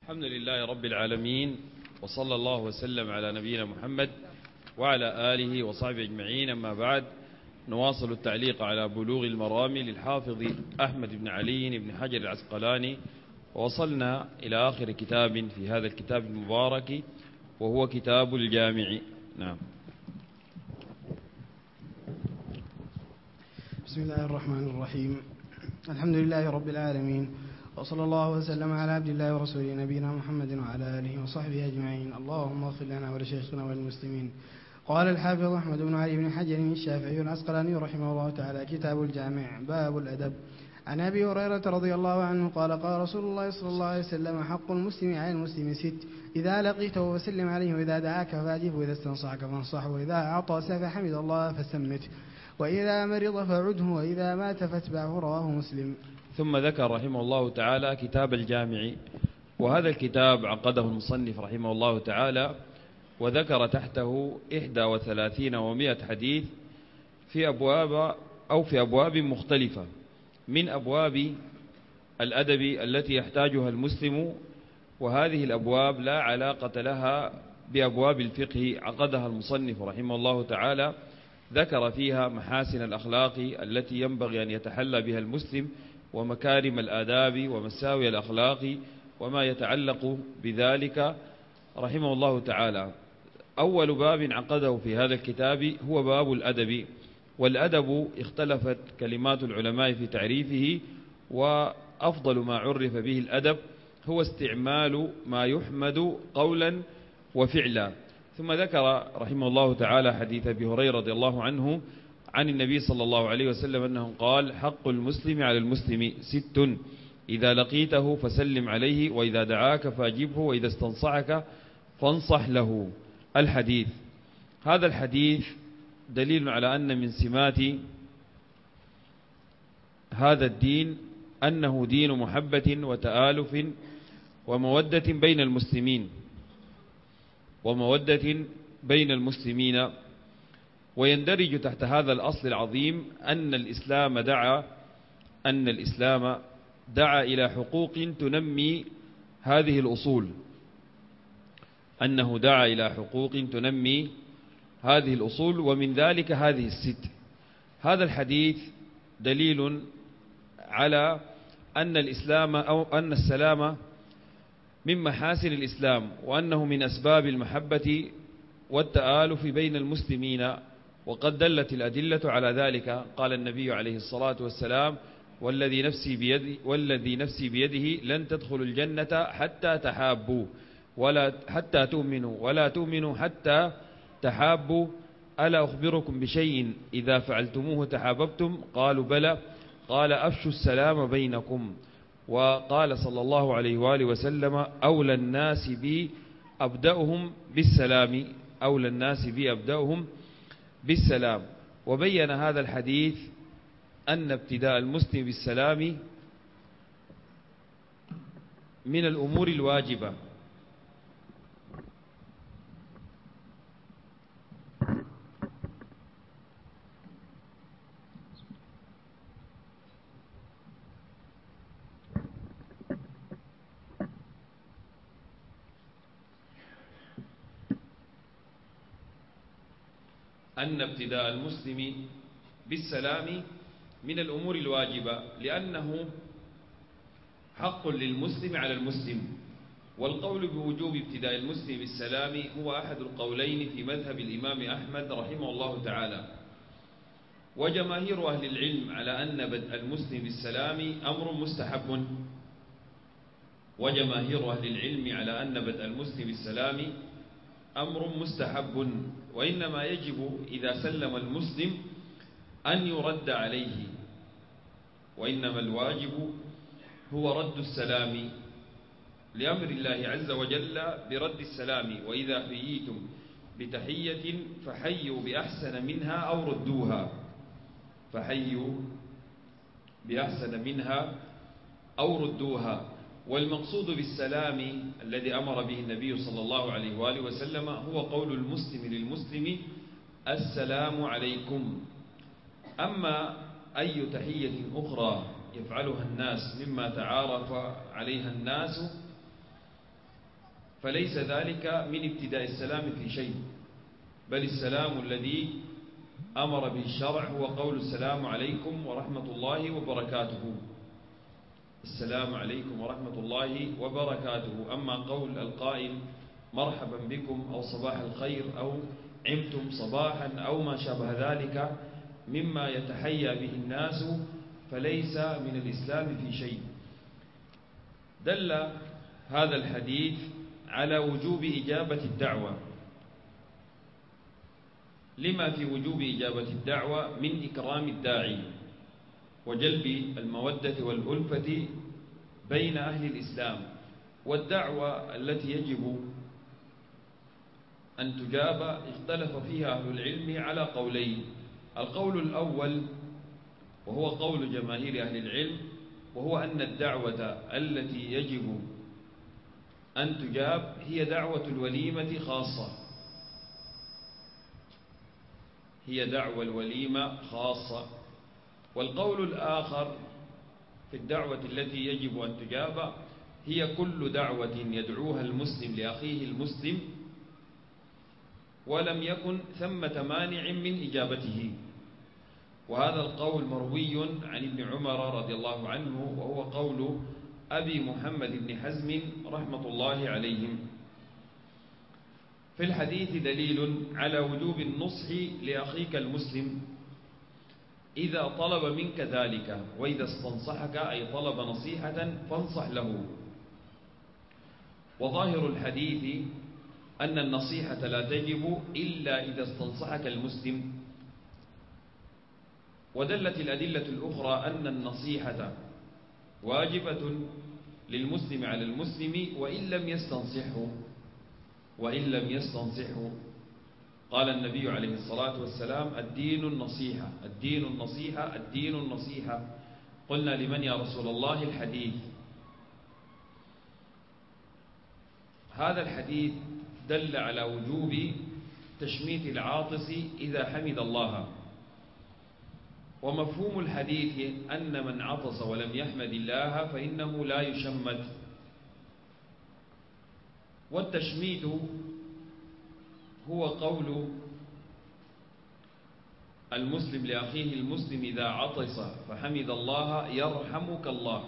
الحمد لله رب العالمين، وصلى الله وسلم على نبينا محمد وعلى آله وصحبه أجمعين. أما بعد، نواصل التعليق على بلوغ المرام للحافظ أحمد بن علي بن حجر العسقلاني، ووصلنا إلى آخر كتاب في هذا الكتاب المبارك، وهو كتاب الجامع. نعم. بسم الله الرحمن الرحيم. الحمد لله رب العالمين، وصلى الله وسلم على عبد الله ورسوله نبينا محمد وعلى آله وصحبه أجمعين. اللهم اغفر لنا ولشيخنا وللمسلمين. قال الحافظ أحمد بن علي بن حجر الشافعي العسقلاني رحمه الله تعالى: كتاب الجامع، باب الأدب. عن أبي هريرة رضي الله عنه قال: قال رسول الله صلى الله عليه وسلم: حق المسلم على المسلم 6: إذا لقيته فسلم عليه، وإذا دعاك فأجبه، وإذا استنصحك فانصحه، وإذا عطس فحمد الله فسمته، وإذا مرض فعده، وإذا مات فاتبعه. رواه مسلم. ثم ذكر رحمه الله تعالى كتاب الجامع، وهذا الكتاب عقده المصنف رحمه الله تعالى، وذكر تحته 31 و100 حديث في أبواب مختلفة من أبواب الأدب التي يحتاجها المسلم، وهذه الأبواب لا علاقة لها بأبواب الفقه عقدها المصنف رحمه الله تعالى. ذكر فيها محاسن الأخلاق التي ينبغي أن يتحلى بها المسلم، ومكارم الآداب ومساوي الأخلاق وما يتعلق بذلك رحمه الله تعالى. أول باب عقده في هذا الكتاب هو باب الأدب. والأدب اختلفت كلمات العلماء في تعريفه، وأفضل ما عرف به الأدب هو استعمال ما يحمد قولا وفعلا. ثم ذكر رحمه الله تعالى حديث أبي هريرة رضي الله عنه عن النبي صلى الله عليه وسلم أنه قال: حق المسلم على المسلم 6: إذا لقيته فسلم عليه، وإذا دعاك فأجبه، وإذا استنصحك فانصح له. الحديث. هذا الحديث دليل على أن من سمات هذا الدين أنه دين محبة وتآلف ومودة بين المسلمين، ويندرج تحت هذا الأصل العظيم أن الإسلام دعا إلى حقوق تنمي هذه الأصول، أنه دعا إلى حقوق تنمي هذه الأصول، ومن ذلك هذه 6. هذا الحديث دليل على أن الإسلام أو أن السلام من محاسن الإسلام، وأنه من أسباب المحبة والتآلف بين المسلمين، وقد دلت الأدلة على ذلك. قال النبي عليه الصلاة والسلام: والذي نفسي بيده لن تدخلوا الجنة حتى تحابوا حتى تؤمنوا ولا تؤمنوا حتى تحابوا، ألا أخبركم بشيء إذا فعلتموه تحاببتم؟ قالوا بلى. قال: أفشوا السلام بينكم. وقال صلى الله عليه وآله وسلم: أولى الناس بي أبدأهم بالسلام. وبين هذا الحديث أن ابتداء المسلم بالسلام من الأمور الواجبة. أن ابتداء المسلم بالسلام من الأمور الواجبة، لأنه حق للمسلم على المسلم. والقول بوجوب ابتداء المسلم بالسلام هو أحد القولين في مذهب الإمام أحمد رحمه الله تعالى. وجماهير أهل العلم على أن بدء المسلم بالسلام أمر مستحب، وإنما يجب إذا سلم المسلم أن يرد عليه، وإنما الواجب هو رد السلام، لأمر الله عز وجل برد السلام: وإذا حييتم بتحية فحيوا بأحسن منها أو ردوها. والمقصود بالسلام الذي أمر به النبي صلى الله عليه وآله وسلم هو قول المسلم للمسلم: السلام عليكم. أما أي تحية أخرى يفعلها الناس مما تعارف عليها الناس فليس ذلك من ابتداء السلام في شيء، بل السلام الذي أمر به الشرع هو قول السلام عليكم ورحمة الله وبركاته. السلام عليكم ورحمة الله وبركاته. أما قول القائل مرحبا بكم أو صباح الخير أو عمتم صباحا أو ما شابه ذلك مما يتحيا به الناس فليس من الإسلام في شيء. دل هذا الحديث على وجوب إجابة الدعوة، لما في وجوب إجابة الدعوة من إكرام الداعي وجلب المودة والألفة بين أهل الإسلام. والدعوة التي يجب أن تجاب اختلف فيها أهل العلم على قولين. القول الأول وهو قول جماهير أهل العلم، وهو أن الدعوة التي يجب أن تجاب هي دعوة الوليمة خاصة، هي دعوة الوليمة خاصة. والقول الآخر في الدعوة التي يجب أن تجاب هي كل دعوة يدعوها المسلم لأخيه المسلم ولم يكن ثمة مانع من إجابته. وهذا القول مروي عن ابن عمر رضي الله عنه، وهو قول أبي محمد بن حزم رحمة الله عليهم. في الحديث دليل على وجوب النصح لأخيك المسلم إذا طلب منك ذلك، وإذا استنصحك أي طلب نصيحة فانصح له. وظاهر الحديث أن النصيحة لا تجب إلا إذا استنصحك المسلم. ودلت الأدلة الأخرى أن النصيحة واجبة للمسلم على المسلم وإن لم يستنصحه. قال النبي عليه الصلاة والسلام الدين النصيحة الدين النصيحة الدين النصيحة. قلنا لمن يا رسول الله؟ الحديث. هذا الحديث دل على وجوب تشميت العاطس إذا حمد الله. ومفهوم الحديث أن من عطس ولم يحمد الله فإنه لا يشمت. والتشميت هو قول المسلم لأخيه المسلم إذا عطس فحمد الله يرحمك الله،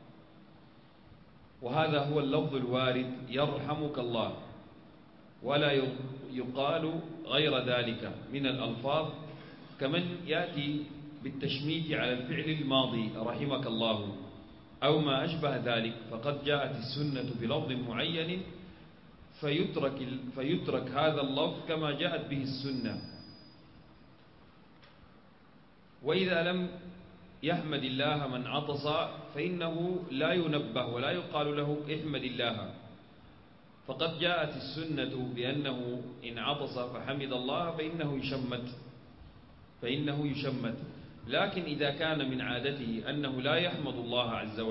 وهذا هو اللفظ الوارد يرحمك الله، ولا يقال غير ذلك من الألفاظ، كمن يأتي بالتشميت على الفعل الماضي رحمك الله أو ما أشبه ذلك، فقد جاءت السنة بلفظ معين فيترك هذا اللفظ كما جاءت به السنة. وإذا لم يحمد الله من عطس فإنه لا ينبه ولا يقال له احمد الله، فقد جاءت السنة بأنه إن عطس فحمد الله فإنه يشمت. لكن إذا كان من عادته أنه لا يحمد الله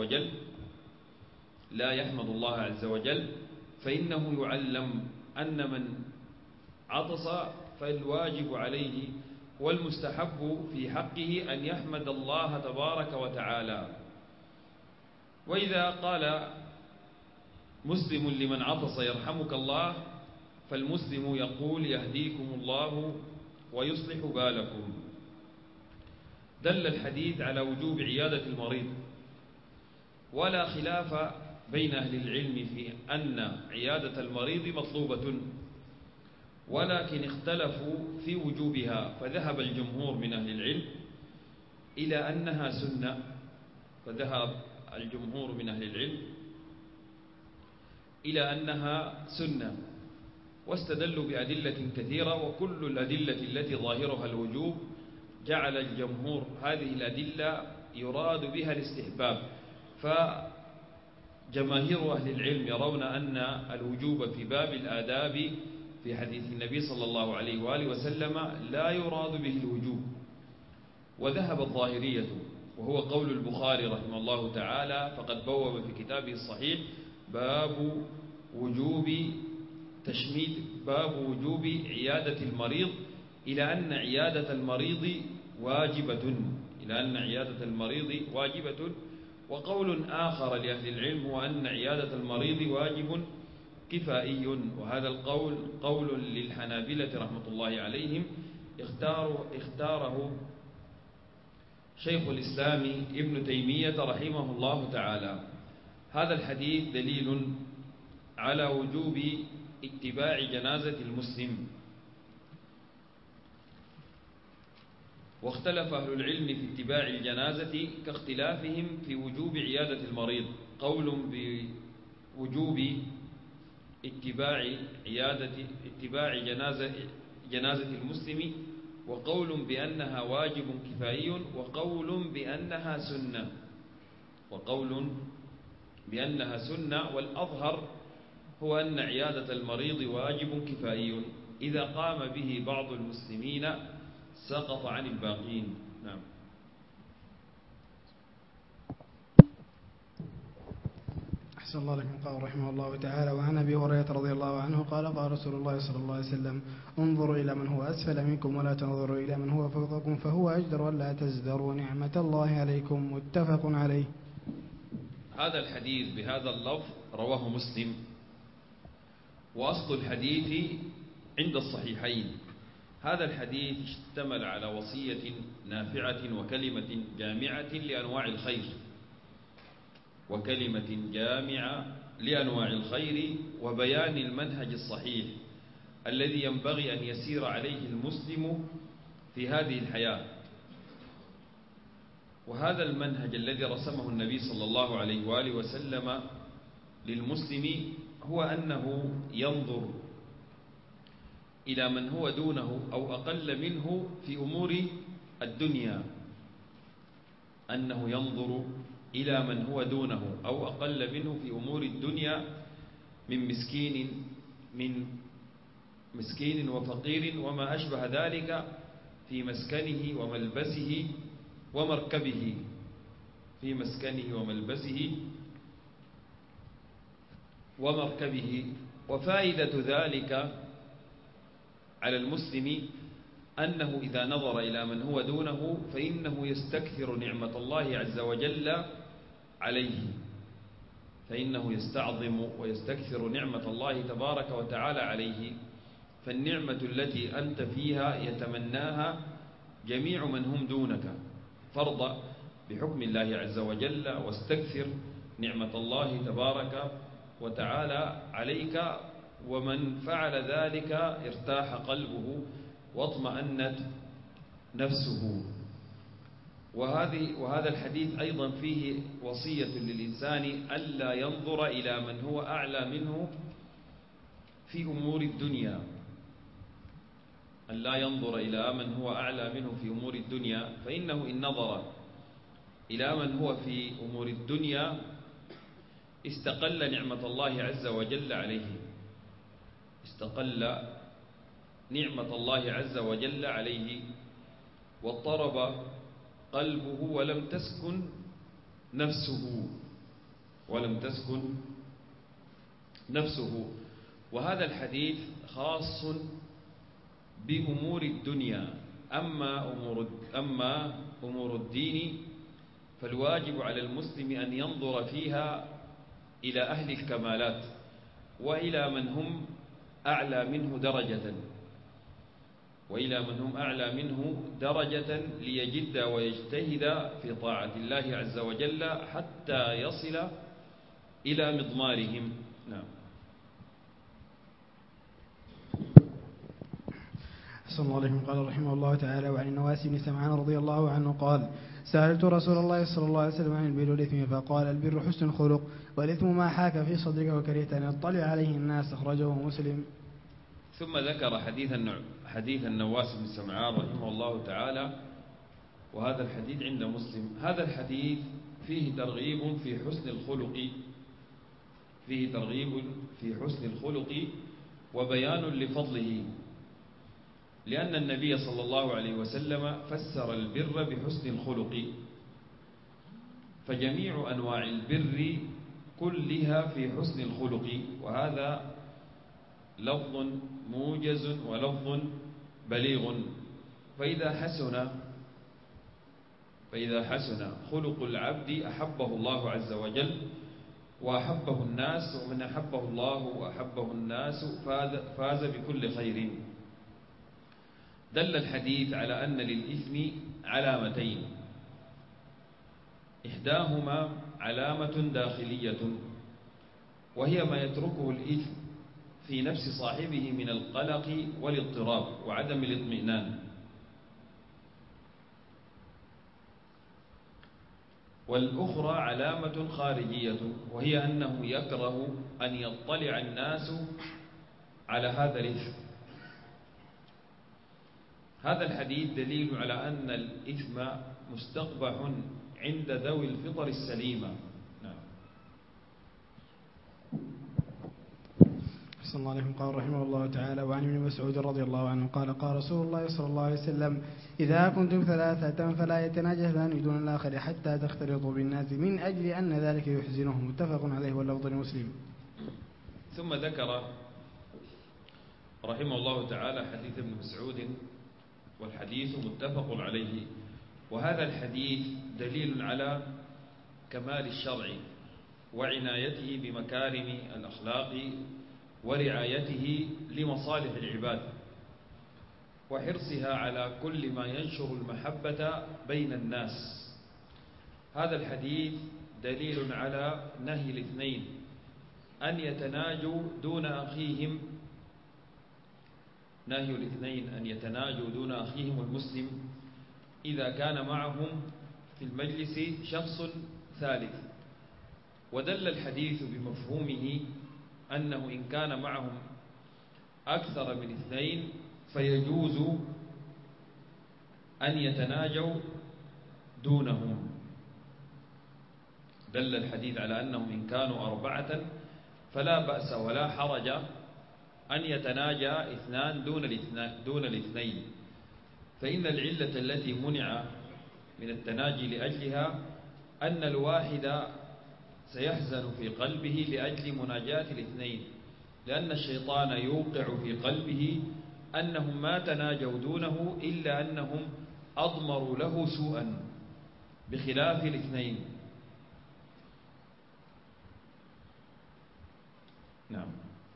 عز وجل فإنه يعلم أن من عطس فالواجب عليه والمستحب في حقه أن يحمد الله تبارك وتعالى. وإذا قال مسلم لمن عطس يرحمك الله فالمسلم يقول يهديكم الله ويصلح بالكم. دل الحديث على وجوب عيادة المريض، ولا خلاف بين أهل العلم في أن عيادة المريض مطلوبة، ولكن اختلفوا في وجوبها، فذهب الجمهور من أهل العلم إلى أنها سنة، واستدلوا بأدلة كثيرة، وكل الأدلة التي ظاهرها الوجوب جعل الجمهور هذه الأدلة يراد بها الاستحباب. فجماهير أهل العلم يرون أن الوجوب في باب الآداب في حديث النبي صلى الله عليه وآله وسلم لا يراد به الوجوب. وذهب الظاهرية، وهو قول البخاري رحمه الله تعالى، فقد بوب في كتابه الصحيح باب وجوب عيادة المريض إلى أن عيادة المريض واجبة. وقول آخر لأهل العلم هو أن عيادة المريض واجب كفائي، وهذا القول قول للحنابلة رحمة الله عليهم اختاره شيخ الإسلام ابن تيمية رحمه الله تعالى. هذا الحديث دليل على وجوب اتباع جنازة المسلم. واختلف أهل العلم في اتباع الجنازة كاختلافهم في وجوب عيادة المريض. قول بوجوب اتباع جنازة المسلم، وقول بأنها واجب كفائي، وقول بأنها سنة، والأظهر هو أن عيادة المريض واجب كفائي، إذا قام به بعض المسلمين سقط عن الباقين. نعم. أحسن الله لكم. قال رحمه الله تعالى: وعن أبي هريرة رضي الله عنه قال: قال رسول الله صلى الله عليه وسلم: انظروا إلى من هو أسفل منكم ولا تنظروا إلى من هو فوقكم، فهو أجدر ألا تزدروا نعمة الله عليكم. متفق عليه. هذا الحديث بهذا اللفظ رواه مسلم، وأصل الحديث عند الصحيحين. هذا الحديث اشتمل على وصية نافعة وكلمة جامعة لأنواع الخير، وبيان المنهج الصحيح الذي ينبغي أن يسير عليه المسلم في هذه الحياة. وهذا المنهج الذي رسمه النبي صلى الله عليه وآله وسلم للمسلم هو أنه ينظر إلى من هو دونه أو أقل منه في أمور الدنيا، أنه ينظر إلى من هو دونه أو أقل منه في أمور الدنيا من مسكين وفقير وما أشبه ذلك في مسكنه وملبسه ومركبه. وفائدة ذلك على المسلم أنه إذا نظر إلى من هو دونه فإنه يستكثر نعمة الله عز وجل عليه، فإنه يستعظم ويستكثر نعمة الله تبارك وتعالى عليه. فالنعمة التي أنت فيها يتمناها جميع من هم دونك، فرض بحكم الله عز وجل، واستكثر نعمة الله تبارك وتعالى عليك. ومن فعل ذلك ارتاح قلبه واطمأنت نفسه. وهذا الحديث أيضا فيه وصية للإنسان ألا ينظر إلى من هو أعلى منه في أمور الدنيا، ألا ينظر إلى من هو أعلى منه في أمور الدنيا، فإنه إن نظر إلى من هو في أمور الدنيا استقل نعمة الله عز وجل عليه، استقل نعمة الله عز وجل عليه، واضطرب قلبه ولم تسكن نفسه. وهذا الحديث خاص بأمور الدنيا. أما أمور الدين فالواجب على المسلم أن ينظر فيها إلى أهل الكمالات وإلى من هم أعلى منه درجة ليجد ويجتهد في طاعة الله عز وجل حتى يصل إلى مضمارهم. نعم. أحسن الله عليكم. قال رحمه الله تعالى: وعن النواس بن سمعان رضي الله عنه قال: سألت رسول الله صلى الله عليه وسلم عن البر والإثم، فقال: البر حسن الخلق، والإثم ما حاك في صدرك وكرهت أن يطلع عليه الناس. أخرجه مسلم. ثم ذكر حديث النواس بن سمعان رحمه الله تعالى، وهذا الحديث عند مسلم. هذا الحديث فيه ترغيب في حسن الخلق وبيان لفضله، لأن النبي صلى الله عليه وسلم فسر البر بحسن الخلق، فجميع أنواع البر كلها في حسن الخلق. وهذا لفظ موجز ولفظ بليغ. فإذا حسن خلق العبد أحبه الله عز وجل، وأحبه الناس، ومن أحبه الله وأحبه الناس فاز بكل خير. دل الحديث على أن للإثم علامتين، إحداهما علامة داخلية وهي ما يتركه الإثم في نفس صاحبه من القلق والاضطراب وعدم الاطمئنان، والأخرى علامة خارجية وهي أنه يكره أن يطلع الناس على هذا الإثم. هذا الحديث دليل على أن الإثم مستقبح عند ذوي الفطر السليمة. نعم. صلى الله عليه وسلم قال رحمه الله تعالى: وعن ابن مسعود رضي الله عنه قال: قال رسول الله صلى الله عليه وسلم: إذا كنتم ثلاثة فلا يتناجى اثنان دون الآخر حتى تختلطوا بالناس من أجل أن ذلك يحزنهم. متفق عليه واللفظ لمسلم. ثم ذكر رحمه الله تعالى حديث ابن مسعود، والحديث متفق عليه. وهذا الحديث دليل على كمال الشرع وعنايته بمكارم الأخلاق ورعايته لمصالح العباد وحرصها على كل ما ينشر المحبة بين الناس. هذا الحديث دليل على نهي الاثنين أن يتناجوا دون أخيهم، نهي الاثنين أن يتناجوا دون أخيهم المسلم إذا كان معهم في المجلس شخص ثالث. ودل الحديث بمفهومه أنه إن كان معهم أكثر من اثنين فيجوز أن يتناجوا دونهم. دل الحديث على أنهم إن كانوا أربعة فلا بأس ولا حرج أن يتناجى اثنان دون الاثنين، فإن العلة التي منع من التناجي لأجلها أن الواحد سيحزن في قلبه لأجل مناجاة الاثنين، لأن الشيطان يوقع في قلبه أنهم ما تناجوا دونه إلا أنهم أضمروا له سوءا بخلاف الاثنين. نعم.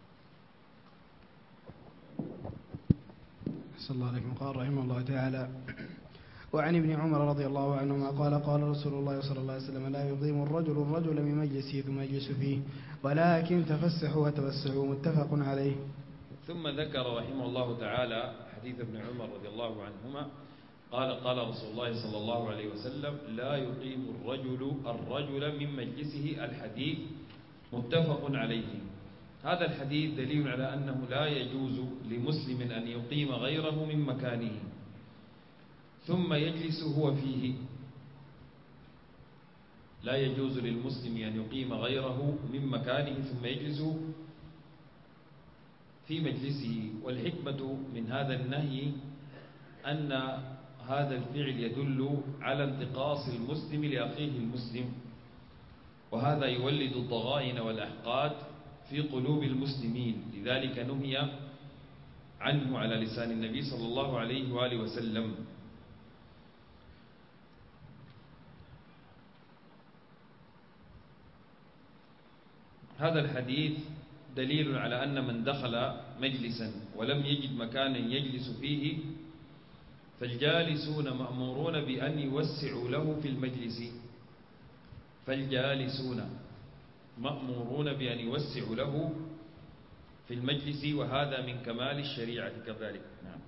صلى الله عليه وسلم قال رحمه الله تعالى: وعن ابن عمر رضي الله عنهما قال: قال رسول الله صلى الله عليه وسلم: لا يقيم الرجل من مجلسه ثم يجلس فيه، ولكن تفسحوا وتوسعوا. متفق عليه. ثم ذكر رحمه الله تعالى حديث ابن عمر رضي الله عنهما قال: قال رسول الله صلى الله عليه وسلم: لا يقيم الرجل من مجلسه. الحديث متفق عليه. هذا الحديث دليل على أنه لا يجوز لمسلم أن يقيم غيره من مكانه ثم يجلس هو فيه. لا يجوز للمسلم أن يقيم غيره من مكانه ثم يجلس في مجلسه. والحكمة من هذا النهي أن هذا الفعل يدل على انتقاص المسلم لأخيه المسلم، وهذا يولد الضغائن والأحقاد في قلوب المسلمين، لذلك نهي عنه على لسان النبي صلى الله عليه وآله وسلم. هذا الحديث دليل على أن من دخل مجلسا ولم يجد مكانا يجلس فيه فالجالسون مأمورون بأن يوسعوا له في المجلس. فالجالسون مأمورون بأن يوسعوا له في المجلس، وهذا من كمال الشريعة كذلك. نعم.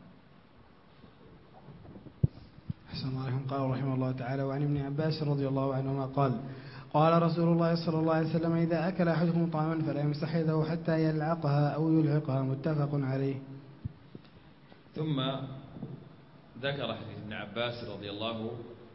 أحسن الله عليكم. قال رحمه الله تعالى: وعن ابن عباس رضي الله عنهما قال: قال رسول الله صلى الله عليه وسلم: إذا أكل أحدكم طعاما فلا يمسح يده حتى يلعقها أو يلعقها. متفق عليه. ثم ذكر حديث ابن عباس رضي الله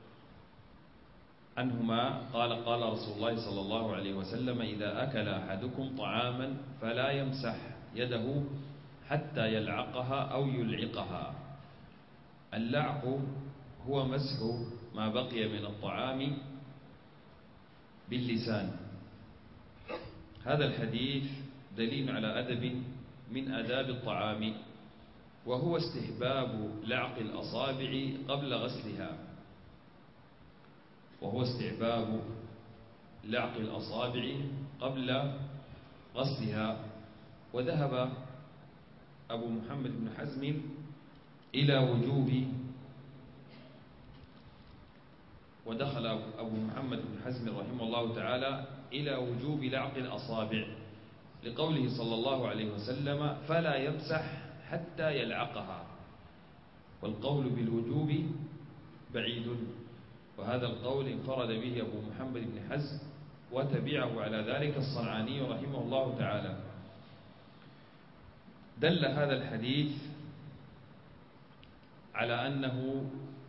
عنهما قال: قال رسول الله صلى الله عليه وسلم: إذا أكل أحدكم طعاما فلا يمسح يده حتى يلعقها أو يلعقها. اللعق هو مسح ما بقي من الطعام باللسان. هذا الحديث دليل على أدب من آداب الطعام، وهو استحباب لعق الأصابع قبل غسلها. وهو استحباب لعق الأصابع قبل غسلها. وذهب أبو محمد بن حزم إلى وجوب ودخل أبو محمد بن حزم رحمه الله تعالى إلى وجوب لعق الأصابع لقوله صلى الله عليه وسلم فلا يمسح حتى يلعقها، والقول بالوجوب بعيد، وهذا القول انفرد به أبو محمد بن حزم وتبعه على ذلك الصنعاني رحمه الله تعالى. دل هذا الحديث على أنه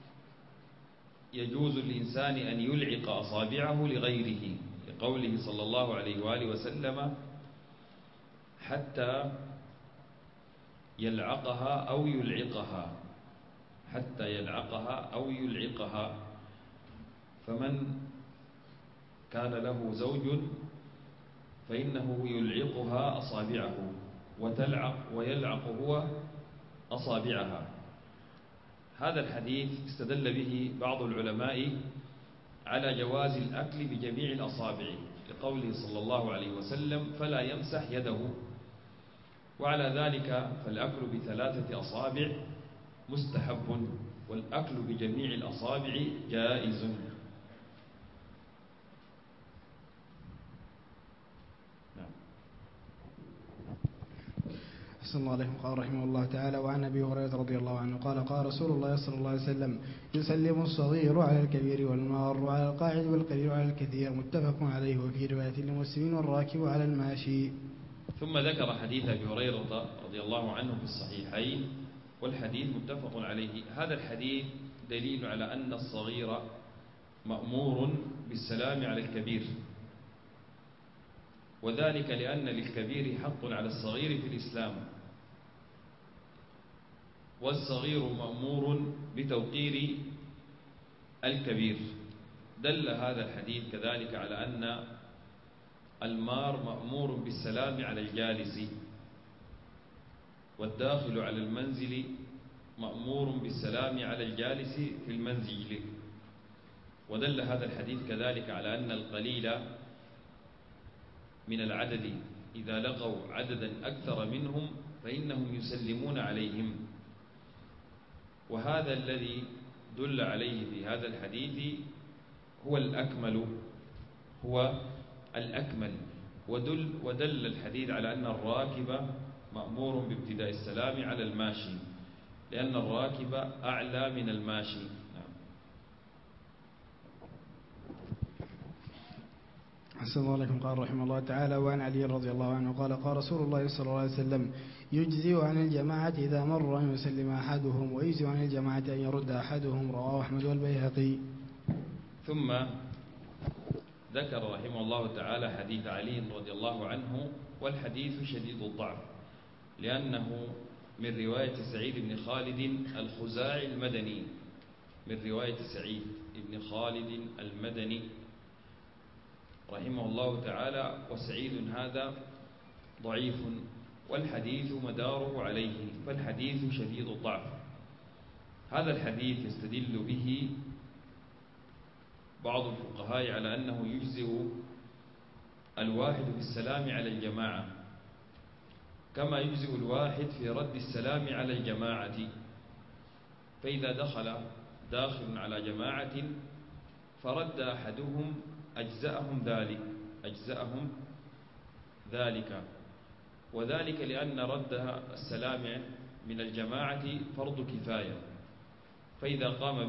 يجوز للإنسان أن يلعق أصابعه لغيره، لقوله صلى الله عليه وآله وسلم حتى يلعقها أو يلعقها، حتى يلعقها أو يلعقها. فمن كان له زوج فإنه يلعقها أصابعه ويلعق هو أصابعها. هذا الحديث استدل به بعض العلماء على جواز الأكل بجميع الأصابع لقوله صلى الله عليه وسلم فلا يمسح يده، وعلى ذلك فالأكل ب3 أصابع مستحب، والأكل بجميع الأصابع جائز. أحسن الله عليكم. قال رحمه الله تعالى: وعن أبي هريرة رضي الله عنه قال: قال رسول الله صلى الله عليه وسلم: يسلم الصغير على الكبير والمار على القاعد والقليل على الكثير، متفق عليه. وفي رواية لمسلم: والراكب على الماشي. ثم ذكر حديث أبي هريرة رضي الله عنه في الصحيحين، والحديث متفق عليه. هذا الحديث دليل على أن الصغير مأمور بالسلام على الكبير، وذلك لأن للكبير حق على الصغير في الإسلام، والصغير مأمور بتوقير الكبير. دل هذا الحديث كذلك على أن المار مأمور بالسلام على الجالس، والداخل على المنزل مأمور بالسلام على الجالس في المنزل. ودل هذا الحديث كذلك على أن القليل من العدد إذا لقوا عددا أكثر منهم فإنهم يسلمون عليهم، وهذا الذي دل عليه في هذا الحديث هو الأكمل. ودل الحديث على أن الراكب مأمور بابتداء السلام على الماشي، لأن الراكب أعلى من الماشي. أحسن الله عليكم. قال رحمه الله تعالى: وعن علي رضي الله عنه قال: قال رسول الله صلى الله عليه وسلم: يجزئ عن الجماعة إذا مر أن يسلم أحدهم، ويجزئ عن الجماعة أن يرد أحدهم. رواه أحمد والبيهقي. ثم ذكر رحمه الله تعالى حديث علي رضي الله عنه، والحديث شديد الضعف، لأنه من رواية سعيد بن خالد الخزاعي المدني، من رواية سعيد بن خالد المدني رحمه الله تعالى. وسعيد هذا ضعيف، والحديث مداره عليه، فالحديث شديد الضعف. هذا الحديث يستدل به بعض الفقهاء على أنه يجزئ الواحد في السلام على الجماعة، كما يجزئ الواحد في رد السلام على الجماعة. فإذا داخل على جماعة فرد أحدهم أجزأهم ذلك، وذلك لأن رد السلام من الجماعة فرض كفاية، فإذا قام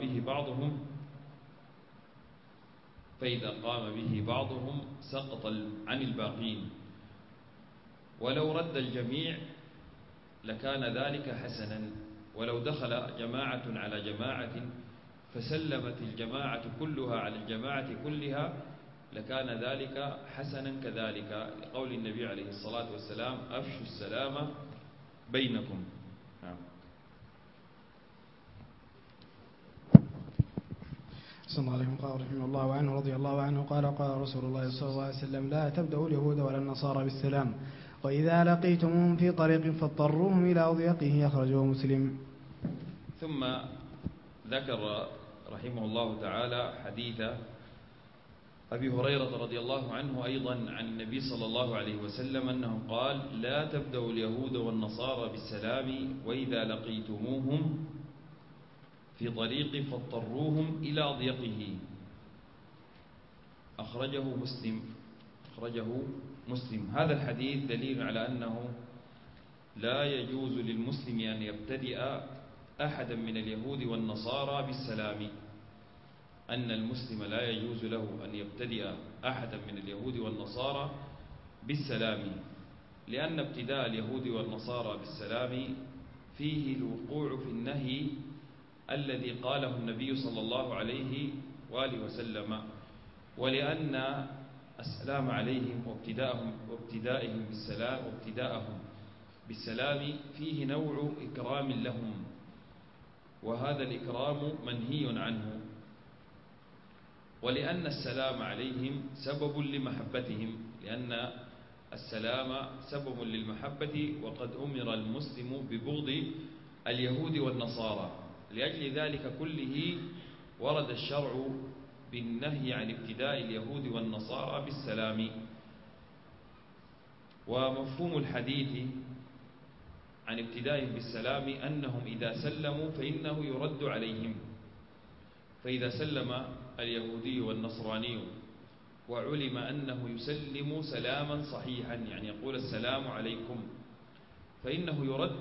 به بعضهم سقط عن الباقين، ولو رد الجميع لكان ذلك حسنا. ولو دخل جماعة على جماعة فسلمت الجماعة كلها على الجماعة كلها لكان ذلك حسنا كذلك، لقول النبي عليه الصلاة والسلام: أفشوا السلام بينكم. صلى الله عليه وسلم. قال رحمه الله عنه رضي الله عنه قال: قال رسول الله صلى الله عليه وسلم: لا تبدأوا اليهود ولا النصارى بالسلام، وإذا لقيتموهم في طريق فاضطروهم إلى أضيقه. أخرجه مسلم. ثم ذكر رحمه الله تعالى حديث أبي هريرة رضي الله عنه أيضا عن النبي صلى الله عليه وسلم أنه قال: لا تبدأوا اليهود والنصارى بالسلام، وإذا لقيتموهم في طريق فاضطروهم إلى أضيقه. أخرجه مسلم. هذا الحديث دليل على أنه لا يجوز للمسلم أن يبتدئ أحدا من اليهود والنصارى بالسلام، أن المسلم لا يجوز له أن يبتدئ أحدا من اليهود والنصارى بالسلام، لأن ابتداء اليهود والنصارى بالسلام فيه الوقوع في النهي الذي قاله النبي صلى الله عليه وآله وسلم، ولأن السلام عليهم وابتدائهم بالسلام فيه نوع إكرام لهم، وهذا الإكرام منهي عنه، ولأن السلام عليهم سبب لمحبتهم، لأن السلام سبب للمحبة، وقد أمر المسلم ببغض اليهود والنصارى. لأجل ذلك كله ورد الشرع بالنهي عن ابتداء اليهود والنصارى بالسلام. ومفهوم الحديث عن ابتدائهم بالسلام أنهم إذا سلموا فإنه يرد عليهم، فإذا سلم اليهودي والنصراني وعلم أنه يسلم سلاما صحيحا، يعني يقول السلام عليكم، فإنه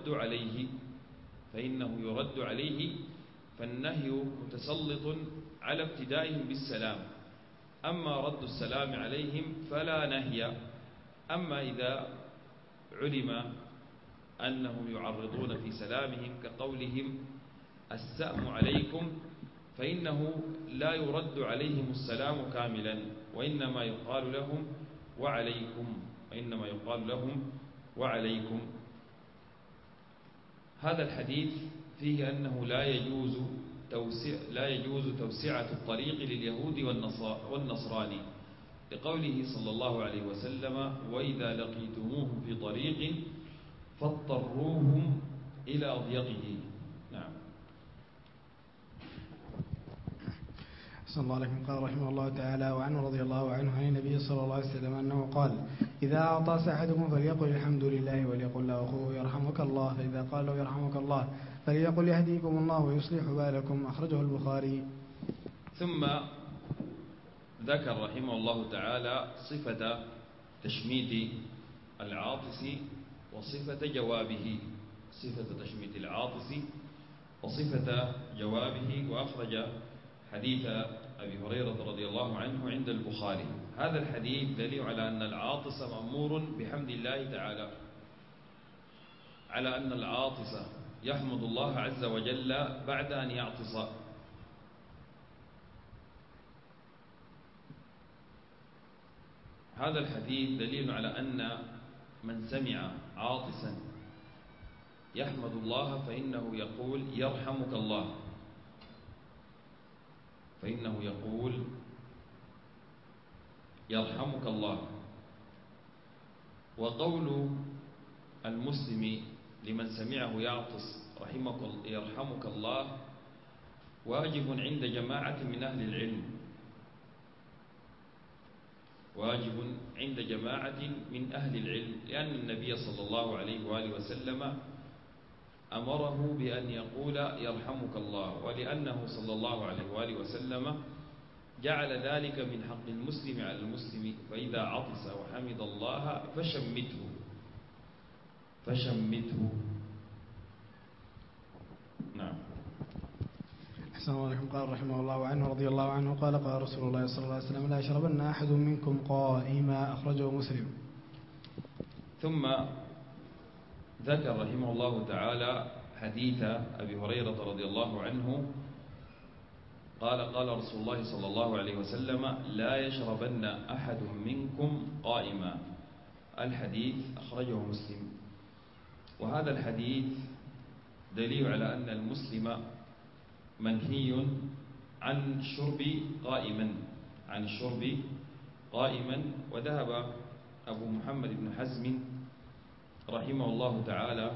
يرد عليه، فالنهي متسلط على ابتدائهم بالسلام. أما رد السلام عليهم فلا نهي. أما إذا علم أنهم يعرضون في سلامهم كقولهم السلام عليكم، فإنه لا يرد عليهم السلام كاملا، وإنما يقال لهم وعليكم. هذا الحديث فيه أنه لا يجوز توسعة الطريق لليهود والنصراني، لقوله صلى الله عليه وسلم: وإذا لقيتموهم في طريق فاضطروهم إلى أضيقه. نعم. صلى الله عليه وسلم. قال رحمه الله تعالى: وعنه رضي الله عنه عن النبي صلى الله عليه وسلم أنه قال: إذا أعطس أحدكم فليقل الحمد لله وليقل له أخوه يرحمك الله، فإذا قال له يرحمك الله فليقل يهديكم الله ويصلح بالكم. أخرجه البخاري. ثم ذكر رحمه الله تعالى صفة تشميت العاطس وصفة جوابه، صفة تشميت العاطس وصفة جوابه، وأخرج حديث أبي هريرة رضي الله عنه عند البخاري. هذا الحديث دليل على أن العاطس مأمور بحمد الله تعالى، على أن العاطس يحمد الله عز وجل بعد أن يعطس. هذا الحديث دليل على أن من سمع عاطسا يحمد الله فإنه يقول يرحمك الله، وقول المسلم لمن سمعه يعطس يرحمك الله واجب عند جماعة من أهل العلم، لأن النبي صلى الله عليه وآله وسلم أمره بأن يقول يرحمك الله، ولأنه صلى الله عليه وآله وسلم جعل ذلك من حق المسلم على المسلم، فإذا عطس وحمد الله فشمته. نعم. أحسن الله عليكم. قال رحمه الله عنه رضي الله عنه قال: قال رسول الله صلى الله عليه وسلم: لا يشربن أحد منكم قائما. أخرجه مسلم. ثم ذكر رحمه الله تعالى حديث أبي هريرة رضي الله عنه قال: قال رسول الله صلى الله عليه وسلم: لا يشربن أحد منكم قائما. الحديث أخرجه مسلم. وهذا الحديث دليل على أن المسلم منهي عن الشرب قائما. وذهب أبو محمد بن حزم رحمه الله تعالى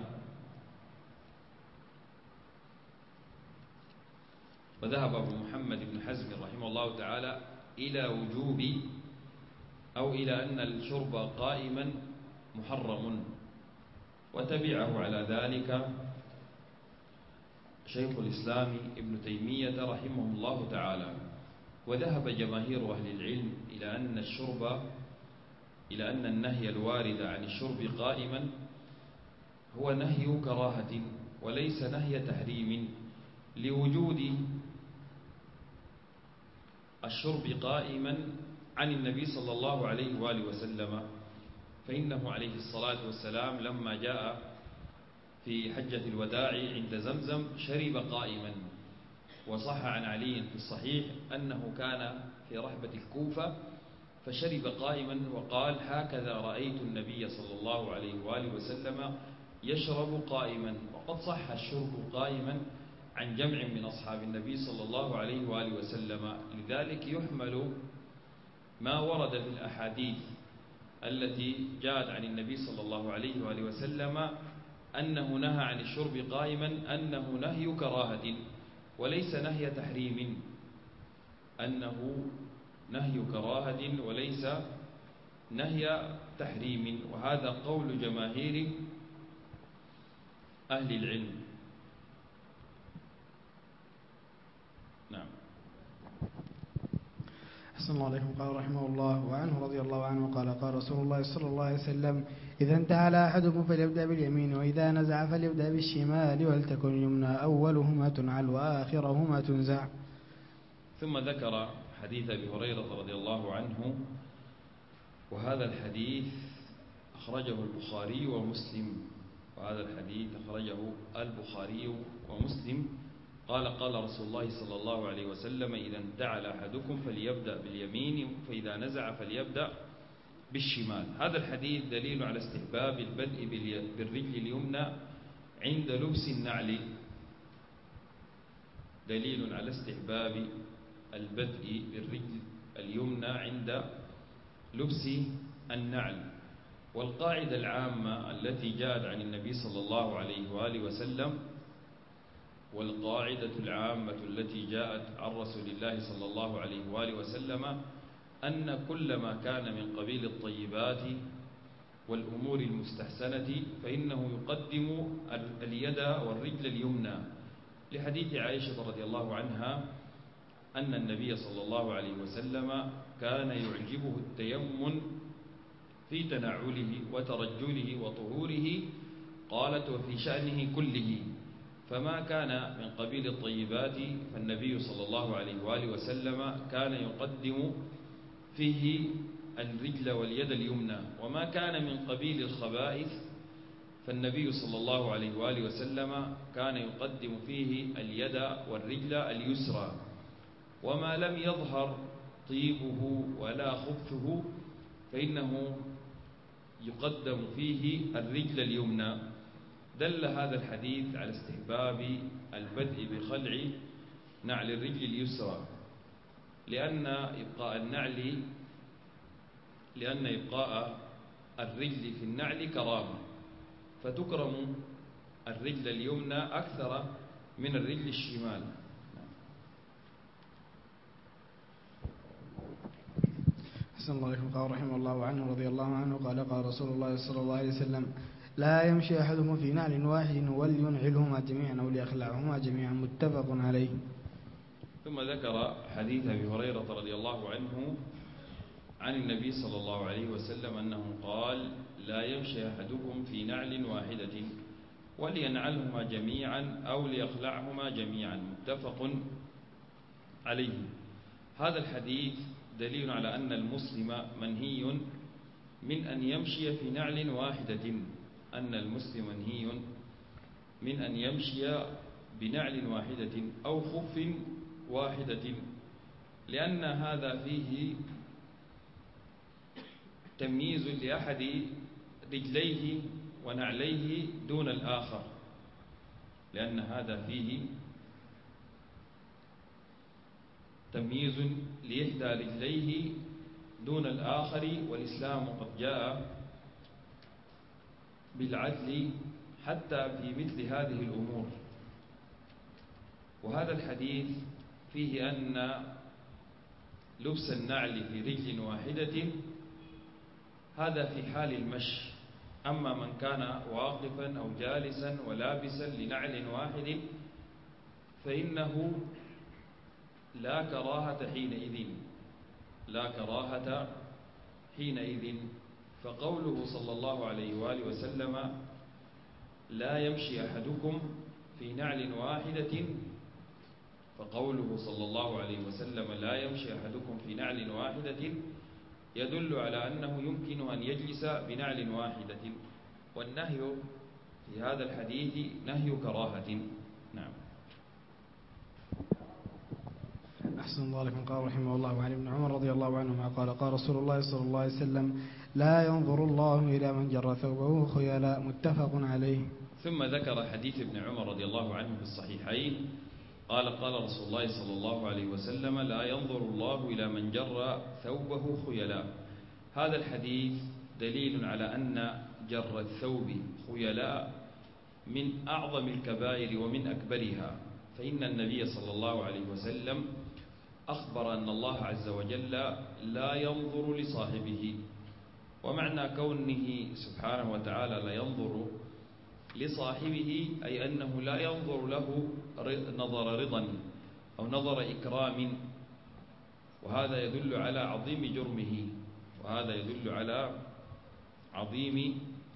إلى وجوب أو إلى أن الشرب قائما محرم، وتبعه على ذلك شيخ الإسلام ابن تيمية رحمه الله تعالى. وذهب جماهير أهل العلم إلى أن النهي الوارد عن الشرب قائما هو نهي كراهة وليس نهي تحريم، لوجود الشرب قائما عن النبي صلى الله عليه وآله وسلم، فإنه عليه الصلاة والسلام لما جاء في حجة الوداع عند زمزم شرب قائما. وصح عن علي في الصحيح أنه كان في رحبة الكوفة فشرب قائما وقال: هكذا رأيت النبي صلى الله عليه وآله وسلم يشرب قائما. وقد صح الشرب قائما عن جمع من أصحاب النبي صلى الله عليه وآله وسلم. لذلك يحمل ما ورد في الأحاديث التي جاءت عن النبي صلى الله عليه وآله وسلم أنه نهى عن الشرب قائما أنه نهي كراهة وليس نهي تحريم، أنه نهي كراهة وليس نهي تحريم. وهذا قول جماهير أهل العلم. نعم. أحسن الله عليكم. قال رحمه الله: وعنه رضي الله عنه قال: قال رسول الله صلى الله عليه وسلم: إذا انتهى أحدكم فليبدأ باليمين، وإذا نزع فليبدأ بالشمال، ولتكن اليمنى أولهما تنعل وآخرهما تنزع. ثم ذكر حديث أبي هريرة رضي الله عنه، وهذا الحديث أخرجه البخاري ومسلم. ومسلم قال: قال رسول الله صلى الله عليه وسلم: إذا انتعل أحدكم فليبدأ باليمين، فإذا نزع فليبدأ بالشمال. هذا الحديث دليل على استحباب البدء بالرجل اليمنى عند لبس النعل. دليل على استحباب البدء بالرجل اليمنى عند لبس النعل. والقاعدة العامة التي جاءت عن النبي صلى الله عليه وآله وسلم، والقاعدة العامة التي جاءت عن رسول الله صلى الله عليه وآله وسلم أن كل ما كان من قبيل الطيبات والأمور المستحسنة فإنه يقدم اليد والرجل اليمنى، لحديث عائشة رضي الله عنها أن النبي صلى الله عليه وسلم كان يعجبه التيمم في تنعله وترجله وطهوره، قالت: وفي شأنه كله، فما كان من قبيل الطيبات فالنبي صلى الله عليه وآله وسلم كان يقدم فيه الرجل واليد اليمنى، وما كان من قبيل الخبائث فالنبي صلى الله عليه وآله وسلم كان يقدم فيه اليد والرجل اليسرى، وما لم يظهر طيبه ولا خبثه فإنه يقدم فيه الرجل اليمنى. دل هذا الحديث على استحباب البدء بخلع نعل الرجل اليسرى، لأن إبقاء الرجل في النعل كرامة، فتكرم الرجل اليمنى أكثر من الرجل الشمال. أحسن الله عليكم. قال رحمه الله عنه رضي الله عنه قال: قال رسول الله صلى الله عليه وسلم: لا يمشي أحدكم في نعل واحد ولينعلهما جميعا أو ليخلعهما جميعا. متفق عليه. ثم ذكر حديث أبي هريرة رضي الله عنه عن النبي صلى الله عليه وسلم أنه قال: لا يمشي أحدكم في نعل واحدة ولينعلهما جميعا أو ليخلعهما جميعا. متفق عليه. هذا الحديث دليل على أن المسلم منهي من أن يمشي في نعل واحدة، أن المسلم منهي من أن يمشي بنعل واحدة أو خف واحدة، لأن هذا فيه تمييز لأحد رجليه ونعليه دون الآخر، لأن هذا فيه تمييز لإحدى رجليه دون الآخر، والإسلام قد جاء بالعدل حتى في مثل هذه الأمور. وهذا الحديث فيه أن لبس النعل في رجل واحدة هذا في حال المشي. أما من كان واقفا أو جالسا ولابسا لنعل واحد فإنه لا كراهة حينئذ، لا كراهة حينئذ. فقوله صلى الله عليه وآله وسلم لا يمشي أحدكم في نعل واحدة، فقوله صلى الله عليه وسلم لا يمشي أحدكم في نعل واحدة يدل على أنه يمكن أن يجلس بنعل واحدة، والنهي في هذا الحديث نهي كراهة. نعم. أحسن الله لكم. قال رحمه الله عن ابن عمر رضي الله عنهما قال قال رسول الله صلى الله عليه وسلم لا ينظر الله إلى من جر ثوبه خيلاء، متفق عليه. ثم ذكر حديث ابن عمر رضي الله عنه في الصحيحين قال قال رسول الله صلى الله عليه وسلم لا ينظر الله إلى من جر ثوبه خيلاء. هذا الحديث دليل على أن جر الثوب خيلاء من أعظم الكبائر ومن أكبرها، فإن النبي صلى الله عليه وسلم أخبر أن الله عز وجل لا ينظر لصاحبه. ومعنى كونه سبحانه وتعالى لا ينظر لصاحبه أي أنه لا ينظر له نظر رضا أو نظر إكرام، وهذا يدل على عظيم جرمه، وهذا يدل على عظيم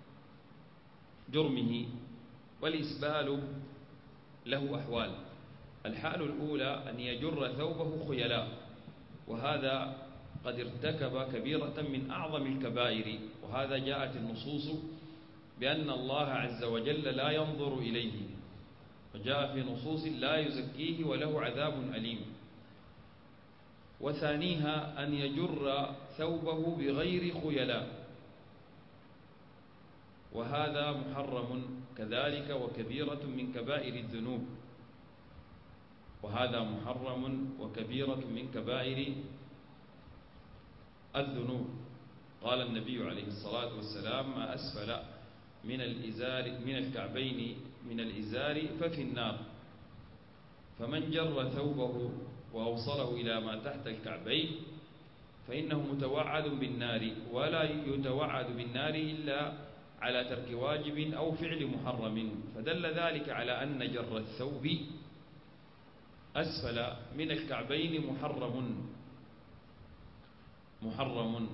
جرمه. والإسبال له أحوال. الحال الأولى أن يجر ثوبه خيلاء، وهذا قد ارتكب كبيرة من أعظم الكبائر، وهذا جاءت النصوص بأن الله عز وجل لا ينظر إليه، وجاء في نصوص لا يزكيه وله عذاب أليم. وثانيها أن يجر ثوبه بغير خيلاء، وهذا محرم كذلك وكبيرة من كبائر الذنوب، وهذا محرم وكبيرة من كبائر الذنوب. قال النبي عليه الصلاة والسلام ما أسفل من الكعبين من الإزار ففي النار، فمن جر ثوبه وأوصله إلى ما تحت الكعبين فإنه متوعد بالنار، ولا يتوعد بالنار إلا على ترك واجب أو فعل محرم. فدل ذلك على أن جر الثوب أسفل من الكعبين محرم.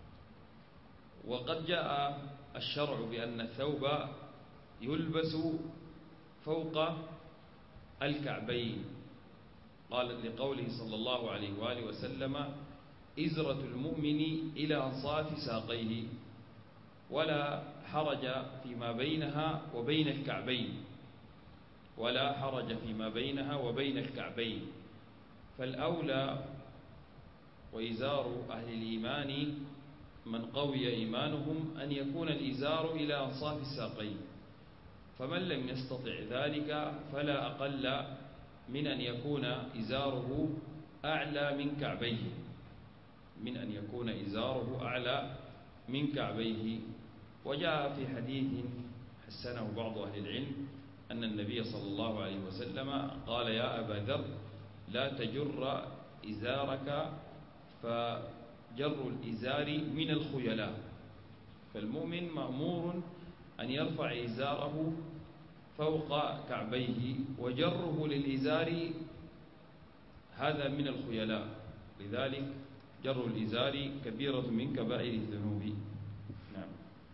وقد جاء الشرع بأن الثوب يلبس فوق الكعبين، قال لقوله صلى الله عليه وآله وسلم إزرة المؤمن إلى أنصاف ساقيه، ولا حرج فيما بينها وبين الكعبين، ولا حرج فيما بينها وبين الكعبين. فالأولى وإزار أهل الإيمان من قوي إيمانهم أن يكون الإزار إلى أنصاف الساقين، فمن لم يستطع ذلك فلا أقل من أن يكون إزاره أعلى من كعبيه، من أن يكون إزاره أعلى من كعبيه. وجاء في حديث حسنه بعض أهل العلم أن النبي صلى الله عليه وسلم قال يا أبا ذر لا تجر إزارك، فجر الإزار من الخيلاء. فالمؤمن مأمور أن يرفع إزاره فوق كعبيه، وجره للإزار هذا من الخيلاء، لذلك جر الإزار كبيرة من كبائر الذنوب. نعم.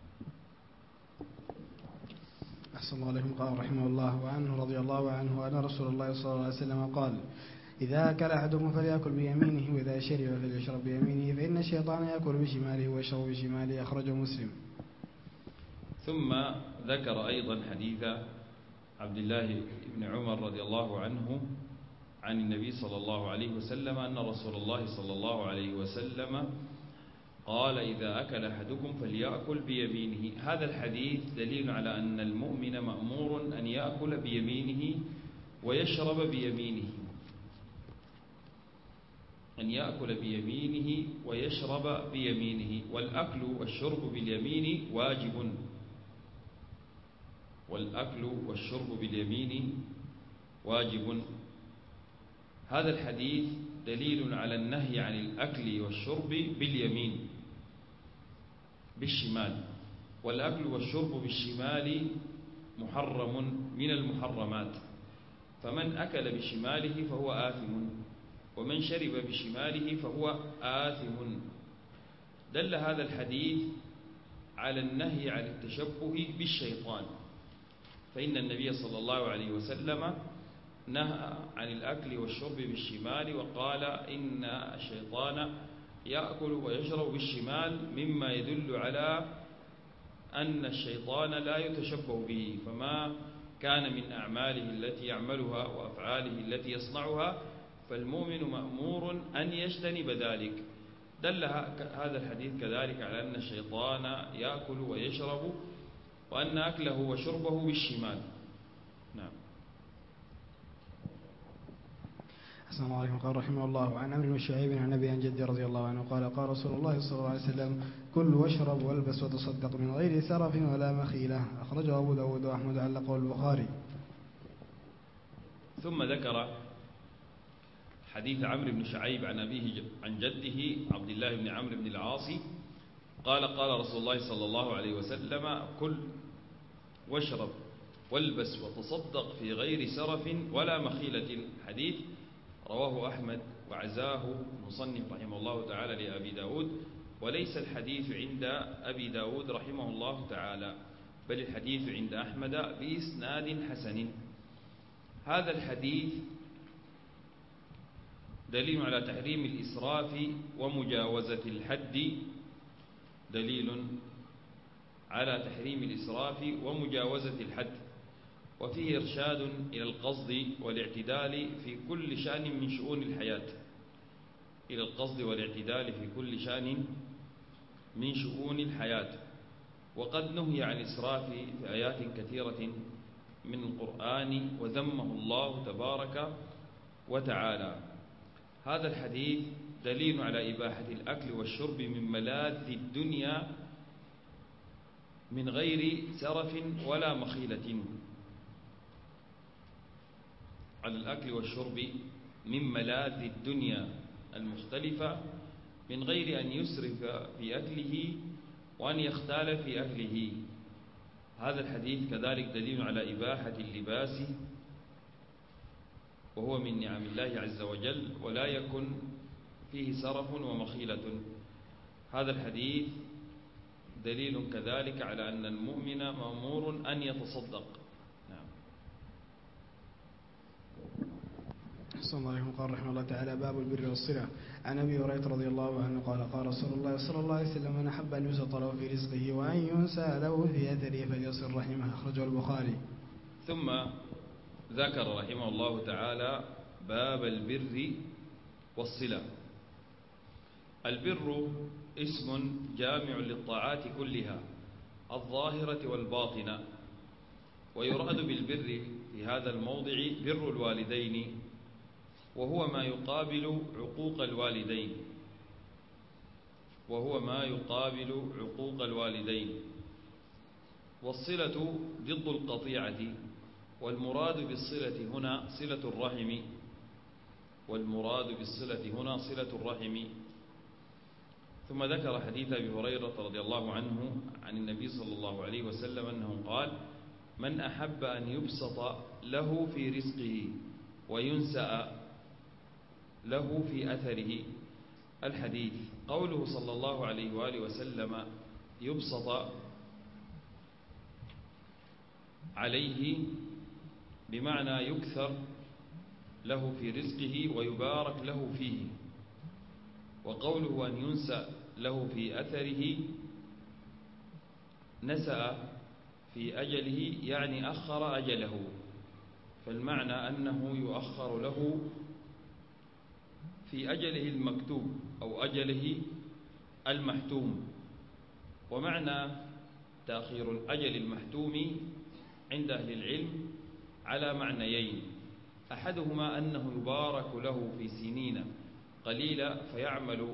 أحسن الله عليكم. قال رحمه الله وعنه رضي الله عنه أن رسول الله صلى الله عليه وسلم قال إذا أكل أحدكم فليأكل بيمينه، وإذا شرب فليشرب بيمينه، فإن الشيطان يأكل بشماله ويشرب بشماله، أخرجه مسلم. ثم ذكر أيضا حديث عبد الله بن عمر رضي الله عنه عن النبي صلى الله عليه وسلم أن رسول الله صلى الله عليه وسلم قال إذا أكل أحدكم فليأكل بيمينه. هذا الحديث دليل على أن المؤمن مأمور أن يأكل بيمينه ويشرب بيمينه، أن يأكل بيمينه ويشرب بيمينه. والأكل والشرب باليمين واجب، والأكل والشرب باليمين واجب. هذا الحديث دليل على النهي عن الأكل والشرب باليمين بالشمال، والأكل والشرب بالشمال محرم من المحرمات، فمن أكل بشماله فهو آثم، ومن شرب بشماله فهو آثم. دل هذا الحديث على النهي عن التشبه بالشيطان، فإن النبي صلى الله عليه وسلم نهى عن الأكل والشرب بالشمال، وقال إن الشيطان يأكل ويشرب بالشمال، مما يدل على أن الشيطان لا يتشبه به، فما كان من أعماله التي يعملها وأفعاله التي يصنعها فالمؤمن مأمور أن يجتنب ذلك. دل هذا الحديث كذلك على أن الشيطان يأكل ويشرب، وأن أكله وشربه بالشمال. نعم. أحسن الله عليكم. قال رحمه الله: عن عمرو بن شعيب عن أبي عن جدي رضي الله عنه قال: قال رسول الله صلى الله عليه وسلم: كل واشرب والبس وتصدق من غير سرف ولا مخيلة. أخرجه أبو داود وأحمد علقه البخاري. ثم ذكر حديث عمرو بن شعيب عن أبيه عن جده عبد الله بن عمرو بن العاص قال: قال رسول الله صلى الله عليه وسلم: كل واشرب والبس وتصدق في غير سرف ولا مخيلة. حديث رواه أحمد وعزاه مصنف رحمه الله تعالى لأبي داود، وليس الحديث عند أبي داود رحمه الله تعالى، بل الحديث عند أحمد بإسناد حسن. هذا الحديث دليل على تحريم الإسراف ومجاوزة الحد، دليل على تحريم الإسراف ومجاوزة الحد، وفيه إرشاد إلى القصد والاعتدال في كل شأن من شؤون الحياة، إلى القصد والاعتدال في كل شأن من شؤون الحياة. وقد نهي عن الإسراف في آيات كثيرة من القرآن وذمه الله تبارك وتعالى. هذا الحديث دليل على إباحة الأكل والشرب من ملاذ الدنيا من غير سرف ولا مخيلة، على الأكل والشرب من ملاذ الدنيا المختلفة من غير أن يسرف في أكله وأن يختال في أكله. هذا الحديث كذلك دليل على إباحة اللباس، وهو من نعم الله عز وجل، ولا يكن فيه سرف ومخيلة. هذا الحديث دليل كذلك على أن المؤمن مأمور أن يتصدق. نعم. أحسن الله عليكم. قال رحمه الله تعالى: باب البر والصلة. عن أبي هريرة رضي الله عنه قال: قال رسول الله صلى الله عليه وسلم: من أحب أن يبسط له في رزقه وأن ينسى له في أثره فليصل رحمه. أخرجه البخاري. ثم ذكر رحمه الله تعالى باب البر والصلة. البر اسم جامع للطاعات كلها الظاهرة والباطنة، ويراد بالبر في هذا الموضع بر الوالدين، وهو ما يقابل عقوق الوالدين، والصلة ضد القطيعة، والمراد بالصلة هنا صلة الرحم. ثم ذكر حديث أبي هريرة رضي الله عنه عن النبي صلى الله عليه وسلم أنه قال: من أحب أن يبسط له في رزقه وينسأ له في أثره. الحديث قوله صلى الله عليه وآله وسلم يبسط عليه بمعنى يكثر له في رزقه ويبارك له فيه، وقوله أن ينسأ له في أثره نسأ في أجله يعني أخر أجله، فالمعنى أنه يؤخر له في أجله المكتوب أو أجله المحتوم. ومعنى تأخير الأجل المحتوم عند أهل العلم على معنيين: أحدهما أنه يبارك له في سنين قليلة فيعمل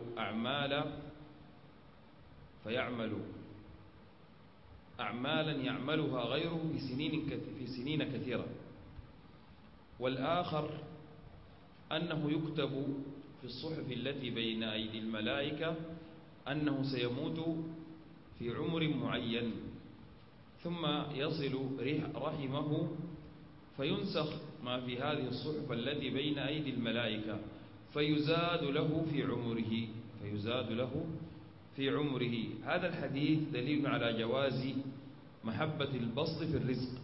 أعمالا يعملها غيره في سنين كثيرة. والآخر أنه يكتب في الصحف التي بين أيدي الملائكة أنه سيموت في عمر معين، ثم يصل رحمه فينسخ ما في هذه الصحف التي بين أيدي الملائكة فيزاد له في عمره. هذا الحديث دليل على جواز محبة البسط في الرزق،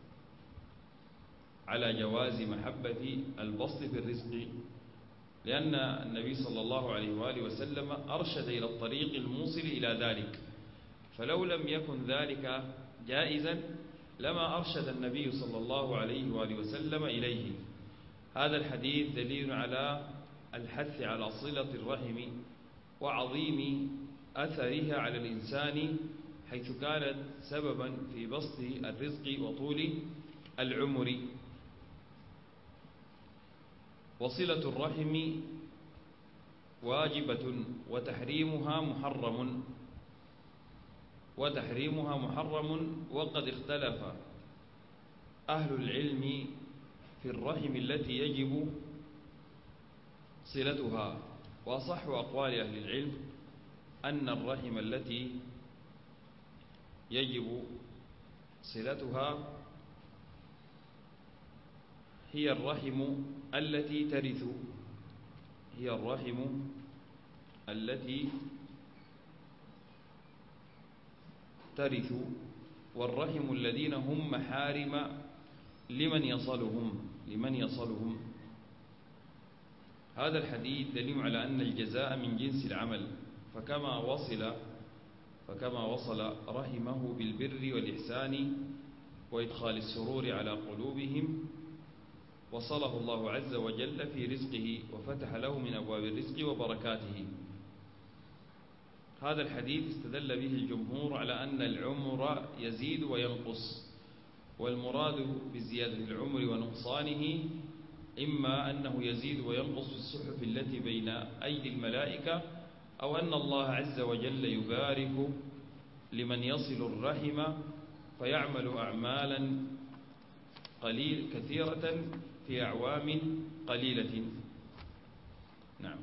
لأن النبي صلى الله عليه وآله وسلم أرشد إلى الطريق الموصل إلى ذلك، فلو لم يكن ذلك جائزا لما أرشد النبي صلى الله عليه وآله وسلم إليه. هذا الحديث دليل على الحث على صلة الرحم وعظيم أثرها على الإنسان، حيث كانت سببا في بسط الرزق وطول العمر. وصلة الرحم واجبة وتحريمها محرم، وقد اختلف أهل العلم في الرحم التي يجب صلتها، وأصح أقوال أهل العلم أن الرحم التي يجب صلتها هي الرحم التي ترث، والرحم الذين هم محارم لمن يصلهم. هذا الحديث دليل على أن الجزاء من جنس العمل، فكما وصل رحمه بالبر والإحسان وإدخال السرور على قلوبهم، وصله الله عز وجل في رزقه وفتح له من أبواب الرزق وبركاته. هذا الحديث استدل به الجمهور على أن العمر يزيد وينقص، والمراد بزيادة العمر ونقصانه إما أنه يزيد وينقص في الصحف التي بين أيدي الملائكة، أو أن الله عز وجل يبارك لمن يصل الرحم فيعمل أعمالا كثيرة في أعوام قليلة. نعم.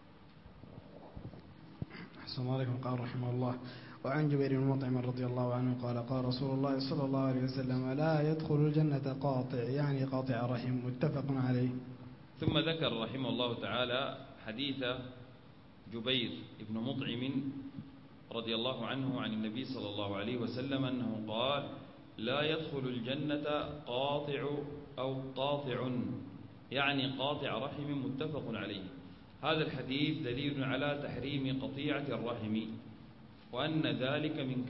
أحسن الله عليكم. قال رحمه الله: وعن جبير بن مطعم رضي الله عنه قال: قال رسول الله صلى الله عليه وسلم: لا يدخل الجنة قاطع، يعني قاطع رحم. متفق عليه. ثم ذكر رحمه الله تعالى حديث جبير بن مطعم رضي الله عنه عن النبي صلى الله عليه وسلم أنه قال: لا يدخل الجنة قاطع، يعني قاطع رحم. متفق عليه. هذا الحديث دليل على تحريم قطيعة الرحم، وأن ذلك من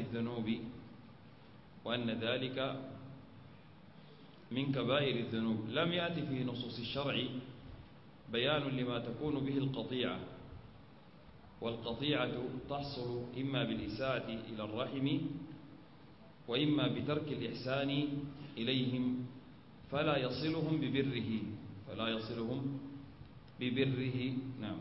كبائر الذنوب. لم يأتي في نصوص الشرع بيان لما تكون به القطيعة، والقطيعة تحصل إما بالإساءة إلى الرحم، وإما بترك الإحسان إليهم، فلا يصلهم ببره. نعم.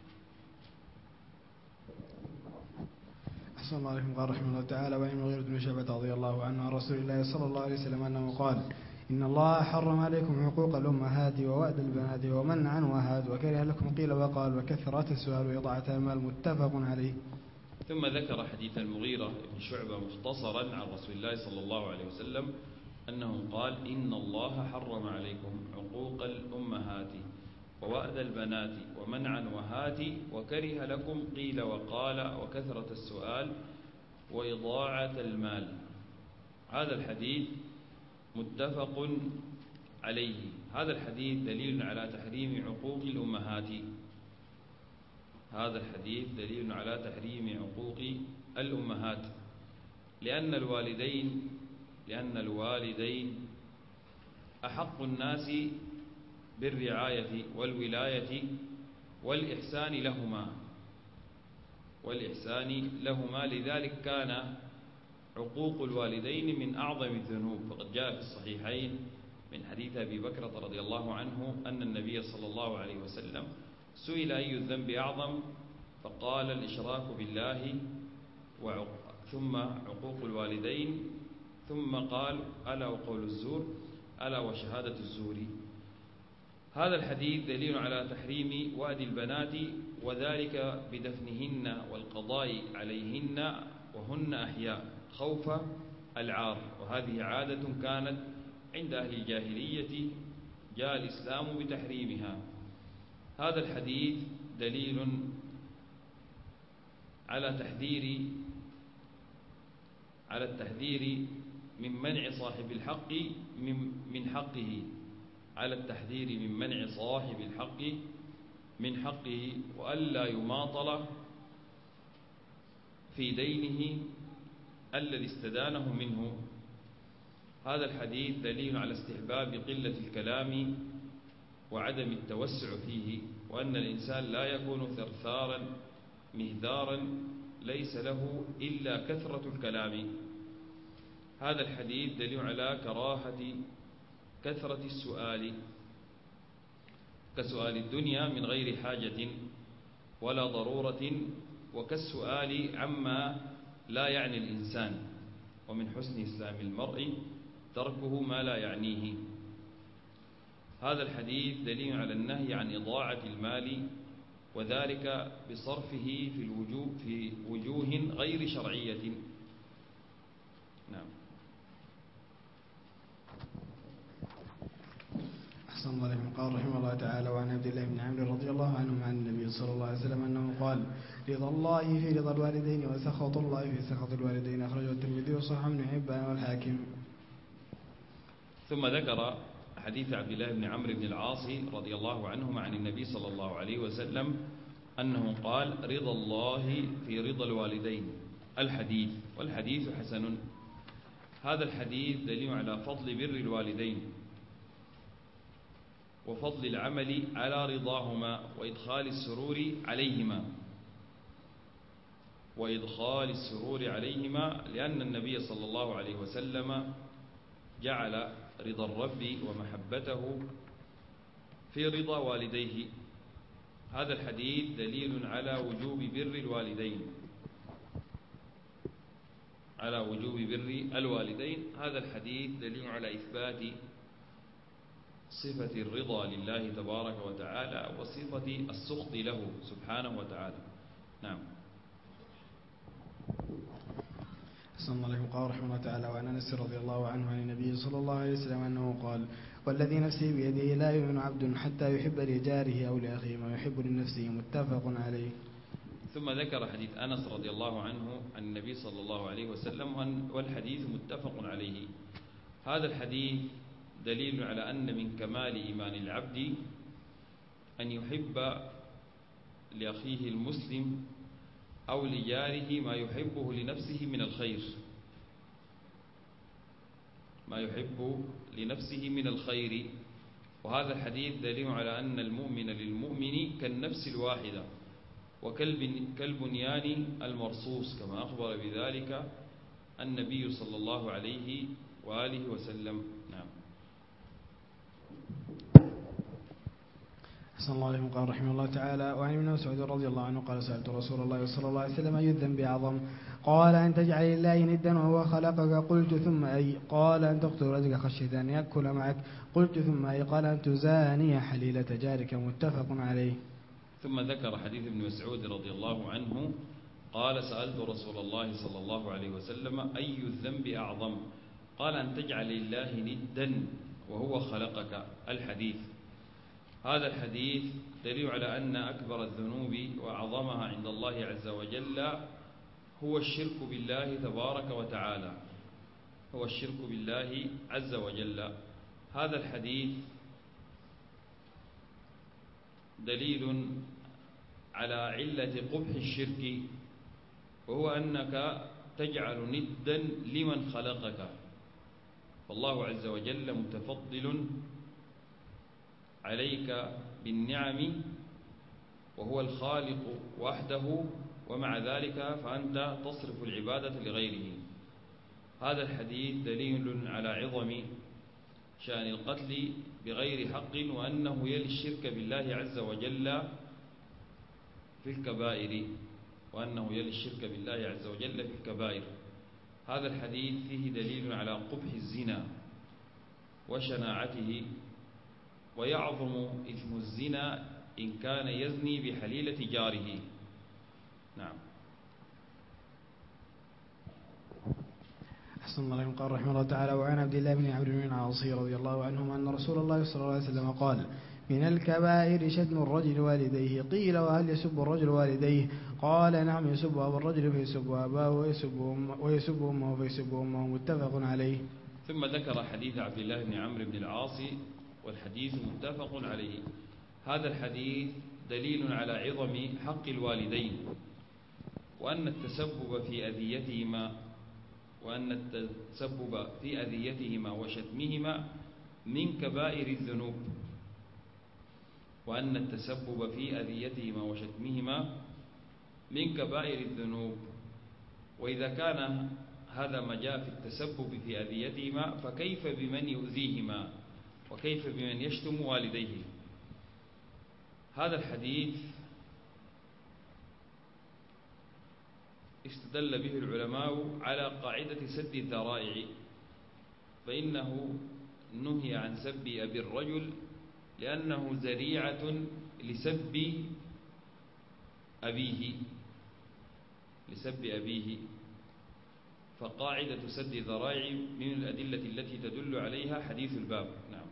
أحسن الله عليكم. قال رحمه الله تعالى: وعن المغيرة بن شعبة رضي الله عنه عن رسول الله صلى الله عليه وسلم أنه قال: إن الله حرم عليكم حقوق الأمهات ووأد البنات ومنعا وهاد، وكره لكم قيل وقال وكثرة السؤال وإضاعة المال. متفق عليه. ثم ذكر حديث المغيرة بن شعبة مختصرا عن رسول الله صلى الله عليه وسلم أنه قال: إن الله حرم عليكم حقوق الأمهات ووأد البنات ومنعا وهات، وكره لكم قيل وقال وكثرة السؤال وإضاعة المال. هذا الحديث متفق عليه. هذا الحديث دليل على تحريم حقوق الأمهات، لأن الوالدين أحق الناس بالرعاية والولاية والإحسان لهما، لذلك كان عقوق الوالدين من أعظم الذنوب. فقد جاء في الصحيحين من حديث أبي بكرة رضي الله عنه أن النبي صلى الله عليه وسلم سئل: أي الذنب أعظم؟ فقال: الإشراك بالله، ثم عقوق الوالدين، ثم قال: ألا وقول الزور، ألا وشهادة الزور. هذا الحديث دليل على تحريم وأد البنات، وذلك بدفنهن والقضاء عليهن وهن أحياء خوف العار، وهذه عادة كانت عند أهل الجاهلية، جاء الإسلام بتحريمها. هذا الحديث دليل على التحذير من منع صاحب الحق من حقه، على التحذير من منع صاحب الحق من حقه، وألا يماطل في دينه الذي استدانه منه. هذا الحديث دليل على استحباب قلة الكلام وعدم التوسع فيه، وأن الإنسان لا يكون ثرثارا مهذارا ليس له إلا كثرة الكلام. هذا الحديث دليل على كراهة كثرة السؤال، كسؤال الدنيا من غير حاجة ولا ضرورة، وكالسؤال عما لا يعني الإنسان. ومن حسن إسلام المرء تركه ما لا يعنيه. هذا الحديث دليل على النهي عن إضاعة المال، وذلك بصرفه في وجوه غير شرعية. نعم. أحسن الله عليكم. قال رحمه الله تعالى: وعن عبد الله بن عمرو رضي الله عنه عن النبي صلى الله عليه وسلم أنه قال: رضا الله في رضا الوالدين وسخط الله في سخط الوالدين. أخرجه الترمذي وصححه ابن حبان والحاكم. ثم ذكر حديث عبد الله بن عمرو بن العاص رضي الله عنهما عن النبي صلى الله عليه وسلم أنه قال: رضا الله في رضا الوالدين. الحديث، والحديث حسن. هذا الحديث دليل على فضل بر الوالدين وفضل العمل على رضاهما وإدخال السرور عليهما، لأن النبي صلى الله عليه وسلم جعل رضا الرب ومحبته في رضا والديه. هذا الحديث دليل على وجوب بر الوالدين. هذا الحديث دليل على إثبات صفة الرضا لله تبارك وتعالى وصفة السخط له سبحانه وتعالى. نعم. أحسن الله عليكم. قال رحمه الله تعالى: وعن أنس رضي الله عنه عن النبي صلى الله عليه وسلم أنه قال: والذي نفسي بيده لا يؤمن عبد حتى يحب لجاره أو لأخيه ما يحب لنفسه. متفق عليه. ثم ذكر حديث أنس رضي الله عنه عن النبي صلى الله عليه وسلم، والحديث متفق عليه. هذا الحديث دليل على أن من كمال إيمان العبد أن يحب لأخيه المسلم أو لجاره ما يحبه لنفسه من الخير، وهذا الحديث دليل على أن المؤمن للمؤمن كالنفس الواحدة وكالبنيان المرصوص، كما أخبر بذلك النبي صلى الله عليه وآله وسلم. نعم. أحسن الله عليكم. قال رحمه الله تعالى: وعن ابن مسعود رضي الله عنه قال: سألت رسول الله صلى الله عليه وسلم: أي الذنب أعظم؟ قال: أن تجعل لله ندا وهو خلقك. قلت: ثم أي؟ قال: أن تقتل رجلك خشية أن يأكل معك. قلت: ثم أي؟ قال: أن تزاني حليلة جارك. متفق عليه. ثم ذكر حديث ابن مسعود رضي الله عنه قال: سألت رسول الله صلى الله عليه وسلم: أي الذنب أعظم؟ قال: أن تجعل لله ندا وهو خلقك. الحديث. هذا الحديث دليل على أن أكبر الذنوب وأعظمها عند الله عز وجل هو الشرك بالله تبارك وتعالى، هو الشرك بالله عز وجل. هذا الحديث دليل على علة قبح الشرك، وهو أنك تجعل ندا لمن خلقك، فالله عز وجل متفضل عليك بالنعم وهو الخالق وحده، ومع ذلك فأنت تصرف العبادة لغيره. هذا الحديث دليل على عظم شأن القتل بغير حق، وأنه يلي الشرك بالله عز وجل في الكبائر، هذا الحديث فيه دليل على قبح الزنا وشناعته ويعظم إثم الزنا إن كان يزني بحليلة جاره. نعم. أحسن الله عليكم. قال رحمه الله تعالى: وعن عبد الله بن عمرو بن العاص رضي الله عنهما أن رسول الله صلى الله عليه وسلم قال: من الكبائر شتم الرجل والديه. قيل: وهل يسب الرجل والديه؟ قال: نعم، يسب أبا الرجل فيسب أباه ويسب أمه فيسب أمه. متفق عليه. ثم ذكر حديث عبد الله بن عمرو بن العاص، والحديث متفق عليه. هذا الحديث دليل على عظم حق الوالدين، وأن التسبب في أذيتهما وشتمهما من كبائر الذنوب، وأن التسبب في أذيتهما وشتمهما من كبائر الذنوب. وإذا كان هذا ما جاء في التسبب في أذيتهما، فكيف بمن يؤذيهما، وكيف بمن يشتم والديه؟ هذا الحديث استدل به العلماء على قاعدة سد الذرائع، فإنه نهي عن سب أبي الرجل لأنه ذريعة لسب أبيه، فقاعدة سد الذرائع من الأدلة التي تدل عليها حديث الباب. نعم.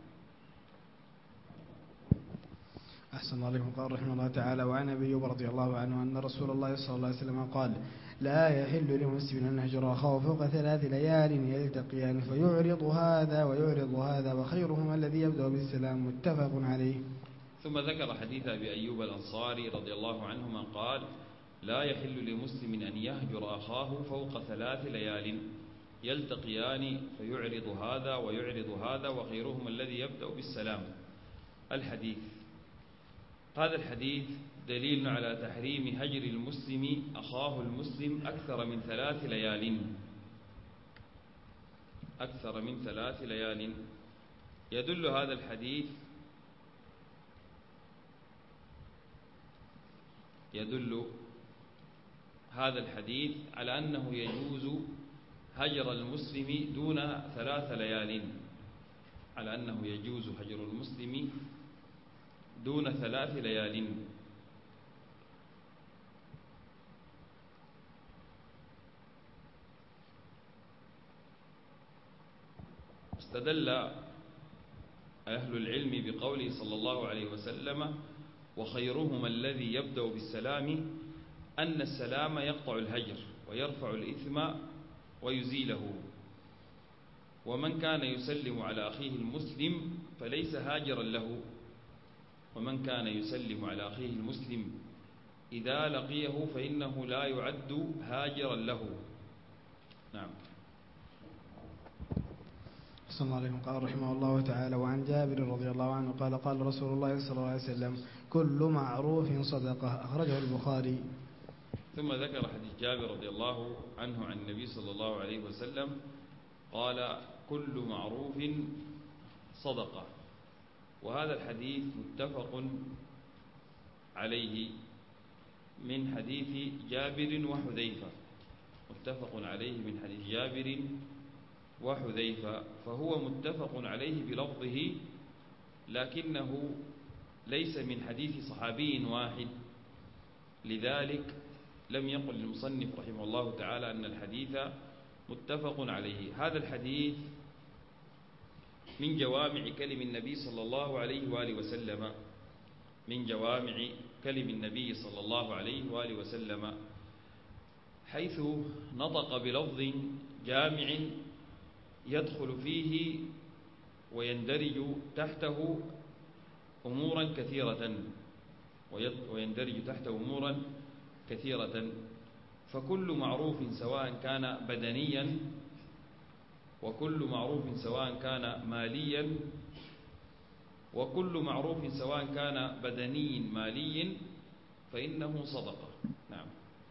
أحسن الله عليكم. قال رحمه الله تعالى: وعن أبي أيوب رضي الله عنه أن رسول الله صلى الله عليه وسلم قال: لا يحل لمسلم أن يهجر أخاه فوق 3 ليال يلتقيان فيعرض هذا ويعرض هذا، وخيرهما الذي يبدأ بالسلام. متفق عليه. ثم ذكر حديث أبي أيوب الأنصاري رضي الله عنهما قال: لا يحل لمسلم أن يهجر أخاه فوق 3 ليال يلتقيان فيعرض هذا ويعرض هذا، وخيرهما الذي يبدأ بالسلام. هذا الحديث دليل على تحريم هجر المسلم أخاه المسلم أكثر من 3 ليال. يدل هذا الحديث على أنه يجوز هجر المسلم دون 3 ليال، على أنه يجوز هجر المسلم دون 3 ليال. استدل أهل العلم بقوله صلى الله عليه وسلم: وخيرهما الذي يبدأ بالسلام، أن السلام يقطع الهجر ويرفع الإثم ويزيله، ومن كان يسلم على أخيه المسلم فليس هاجرا له، ومن كان يسلم على أخيه المسلم إذا لقيه فإنه لا يعد هاجرا له. نعم. صلى الله عليه وسلم. قال رحمه الله تعالى: وعن جابر رضي الله عنه قال: قال رسول الله صلى الله عليه وسلم: كل معروف صدقة. أخرجه البخاري. ثم ذكر حديث جابر رضي الله عنه عن النبي صلى الله عليه وسلم قال: كل معروف صدقة. وهذا الحديث متفق عليه من حديث جابر وحذيفة، فهو متفق عليه بلفظه، لكنه ليس من حديث صحابي واحد، لذلك لم يقل المصنف رحمه الله تعالى أن الحديث متفق عليه. هذا الحديث من جوامع كلم النبي صلى الله عليه وآله وسلم، حيث نطق بلفظ جامع يدخل فيه ويندرج تحته أمورا كثيرة، فكل معروف سواء كان بدنيا، وكل معروف سواء كان ماليا، وكل معروف سواء كان بدني مالي فإنه صدقة. نعم.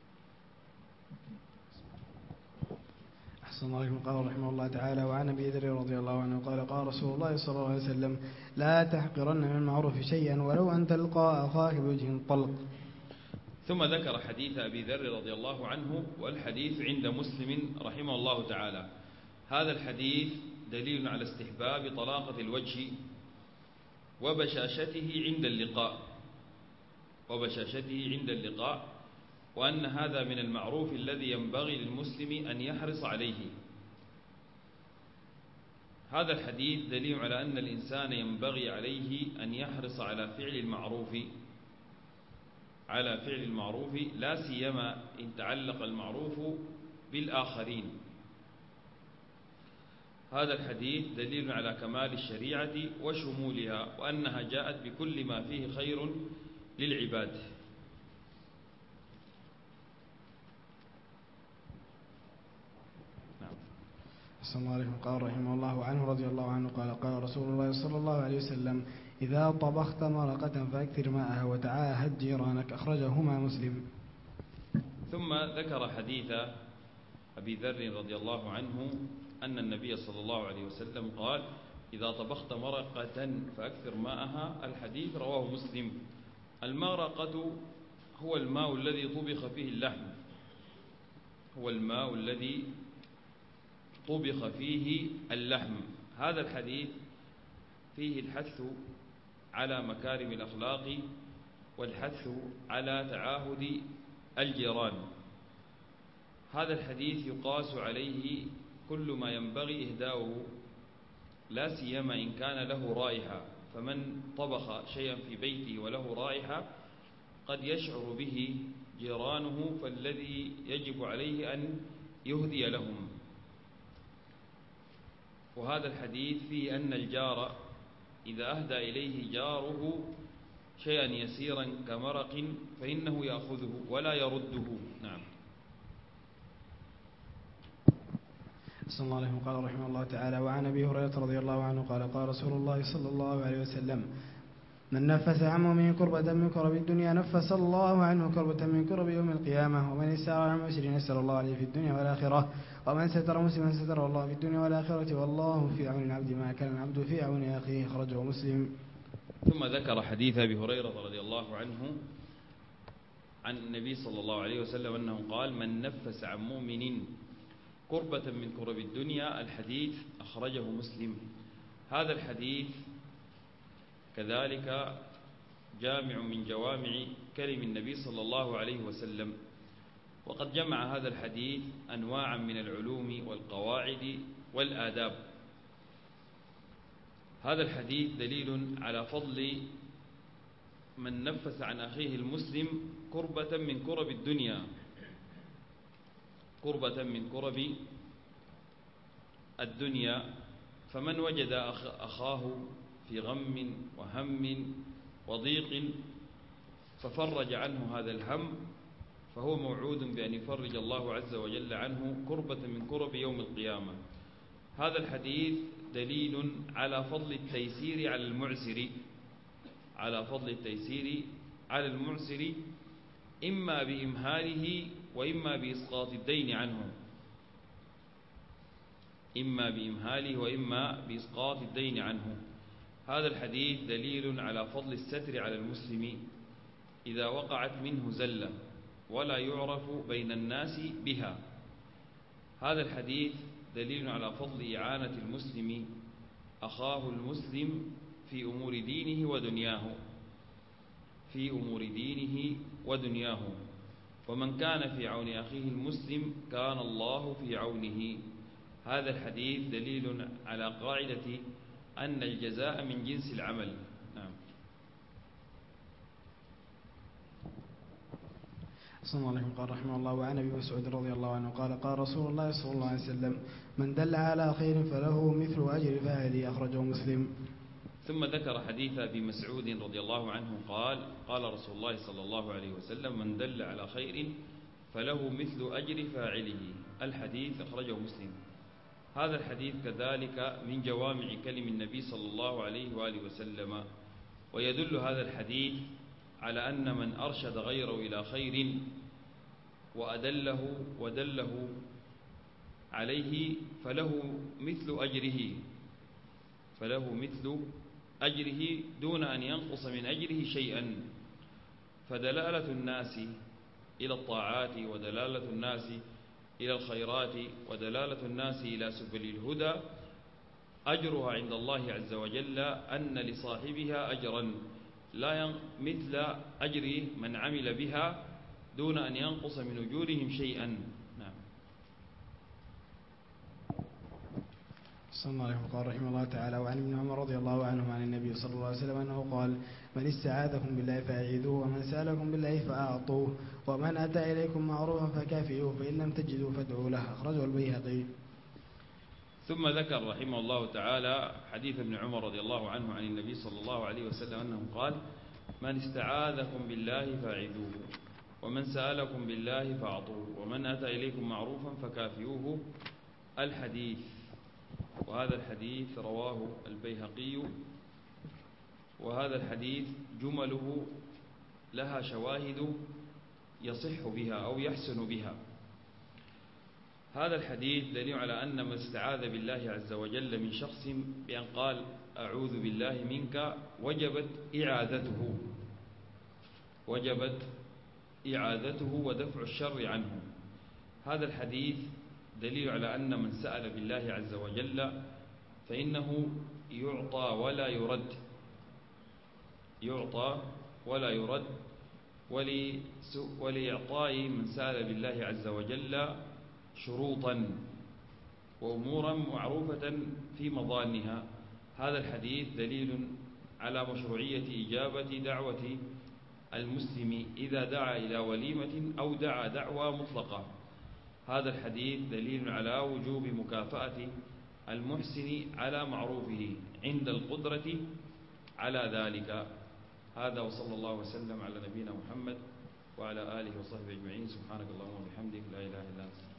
أحسن الله عليكم. قال رحمه الله تعالى: وعن أبي ذر رضي الله عنه قال: قال رسول الله صلى الله عليه وسلم: لا تحقرن من المعروف شيئا ولو أن تلقى أخاك بوجه طلق. ثم ذكر حديث أبي ذر رضي الله عنه، والحديث عند مسلم رحمه الله تعالى. هذا الحديث دليل على استحباب طلاقة الوجه وبشاشته عند اللقاء وأن هذا من المعروف الذي ينبغي للمسلم أن يحرص عليه. هذا الحديث دليل على أن الإنسان ينبغي عليه أن يحرص على فعل المعروف لا سيما إن تعلق المعروف بالآخرين. هذا الحديث دليل على كمال الشريعة وشمولها وأنها جاءت بكل ما فيه خير للعباد. صلى الله عليه وسلم قال رحمه الله عنه رضي الله عنه قال رسول الله صلى الله عليه وسلم: إذا طبخت مرقة فأكثر ماءها وتعاهد جيرانك. أخرجهما مسلم. ثم ذكر حديث أبي ذر رضي الله عنه أن النبي صلى الله عليه وسلم قال: إذا طبخت مرقة فأكثر ماءها. الحديث رواه مسلم. المرقة هو الماء الذي طبخ فيه اللحم، هذا الحديث فيه الحث على مكارم الأخلاق والحث على تعاهد الجيران. هذا الحديث يقاس عليه كل ما ينبغي إهداؤه لا سيما إن كان له رائحة، فمن طبخ شيئا في بيته وله رائحة قد يشعر به جيرانه، فالذي يجب عليه أن يهدي لهم. وهذا الحديث فيه أن الجار إذا أهدى إليه جاره شيئا يسيرا كمرق فإنه يأخذه ولا يرده. نعم. صلى الله عليه وسلم قال رحمه الله تعالى: وعن أبي هريرة رضي الله عنه قال رسول الله صلى الله عليه وسلم: من نفس عن مؤمن كربة من كرب الدنيا نفس الله عنه كربة من كرب يوم القيامة. ومن يسر عن مسر يسر الله عليه في الدنيا والآخرة. ومن ستر مسلما ستر الله في الدنيا والآخرة. والله في عون العبد ما كان العبد في عون أخيه. أخرجه مسلم. ثم ذكر حديث أبي هريرة رضي الله عنه عن النبي صلى الله عليه وسلم أنه قال: من نفس عن مؤمن كربة من كرب الدنيا. الحديث أخرجه مسلم. هذا الحديث كذلك جامع من جوامع كلم النبي صلى الله عليه وسلم، وقد جمع هذا الحديث أنواعا من العلوم والقواعد والآداب. هذا الحديث دليل على فضل من نفس عن أخيه المسلم كربة من كرب الدنيا، كربة من كرب الدنيا. فمن وجد أخاه في غم وهم وضيق ففرج عنه هذا الهم فهو موعود بأن يفرج الله عز وجل عنه كربة من كرب يوم القيامة. هذا الحديث دليل على فضل التيسير على المعسر إما بإمهاله وإما بإسقاط الدين عنه. هذا الحديث دليل على فضل الستر على المسلم إذا وقعت منه زلة ولا يعرف بين الناس بها. هذا الحديث دليل على فضل إعانة المسلم أخاه المسلم في أمور دينه ودنياه. ومن كان في عون أخيه المسلم كان الله في عونه. هذا الحديث دليل على قاعدة أن الجزاء من جنس العمل. نعم. صلى الله عليه وسلم قال رحمه الله: وعن أبي مسعود رضي الله عنه قال رسول الله صلى الله عليه وسلم: من دل على خير فله مثل أجر فاعله. أخرجه مسلم. ثم ذكر حديث أبي مسعود رضي الله عنه قال رسول الله صلى الله عليه وسلم: من دل على خير فله مثل أجر فاعله. الحديث أخرجه مسلم. هذا الحديث كذلك من جوامع كلم النبي صلى الله عليه وآله وسلم، ويدل هذا الحديث على أن من أرشد غيره إلى خير ودله عليه فله مثل أجره دون أن ينقص من أجره شيئا. فدلالة الناس إلى الطاعات ودلالة الناس إلى الخيرات ودلالة الناس إلى سبل الهدى أجرها عند الله عز وجل أن لصاحبها أجرا لا مثل أجر من عمل بها دون أن ينقص من أجورهم شيئا. نعم. صلى الله عليه وسلم قال رحمه الله تعالى: وعن ابن عمر رضي الله عنه عن النبي صلى الله عليه وسلم أنه قال: من استعاذكم بالله فأعيذوه، ومن سألكم بالله فأعطوه، ومن أتى إليكم معروفا فكافئوه، فإن لم تجدوا فادعوا له. أخرجه البيهقي. ثم ذكر رحمه الله تعالى حديث ابن عمر رضي الله عنه عن النبي صلى الله عليه وسلم أنه قال: من استعاذكم بالله فأعيذوه، ومن سألكم بالله فأعطوه، ومن أتى إليكم معروفا فكافئوه. الحديث. وهذا الحديث رواه البيهقي، وهذا الحديث جمله لها شواهد يصح بها أو يحسن بها. هذا الحديث دليل على أن من استعاذ بالله عز وجل من شخص بأن قال: أعوذ بالله منك، وجبت إعاذته ودفع الشر عنه. هذا الحديث دليل على أن من سأل بالله عز وجل فإنه يعطى ولا يرد، ولإعطاء من سأل بالله عز وجل شروطا وأمورا معروفة في مظانها. هذا الحديث دليل على مشروعية إجابة دعوة المسلم إذا دعا إلى وليمة أو دعا دعوة مطلقة. هذا الحديث دليل على وجوب مكافأة المحسن على معروفه عند القدرة على ذلك. هذا وصلى الله وسلم على نبينا محمد وعلى آله وصحبه أجمعين. سبحانك اللهم وبحمدك، لا إله إلا أنت.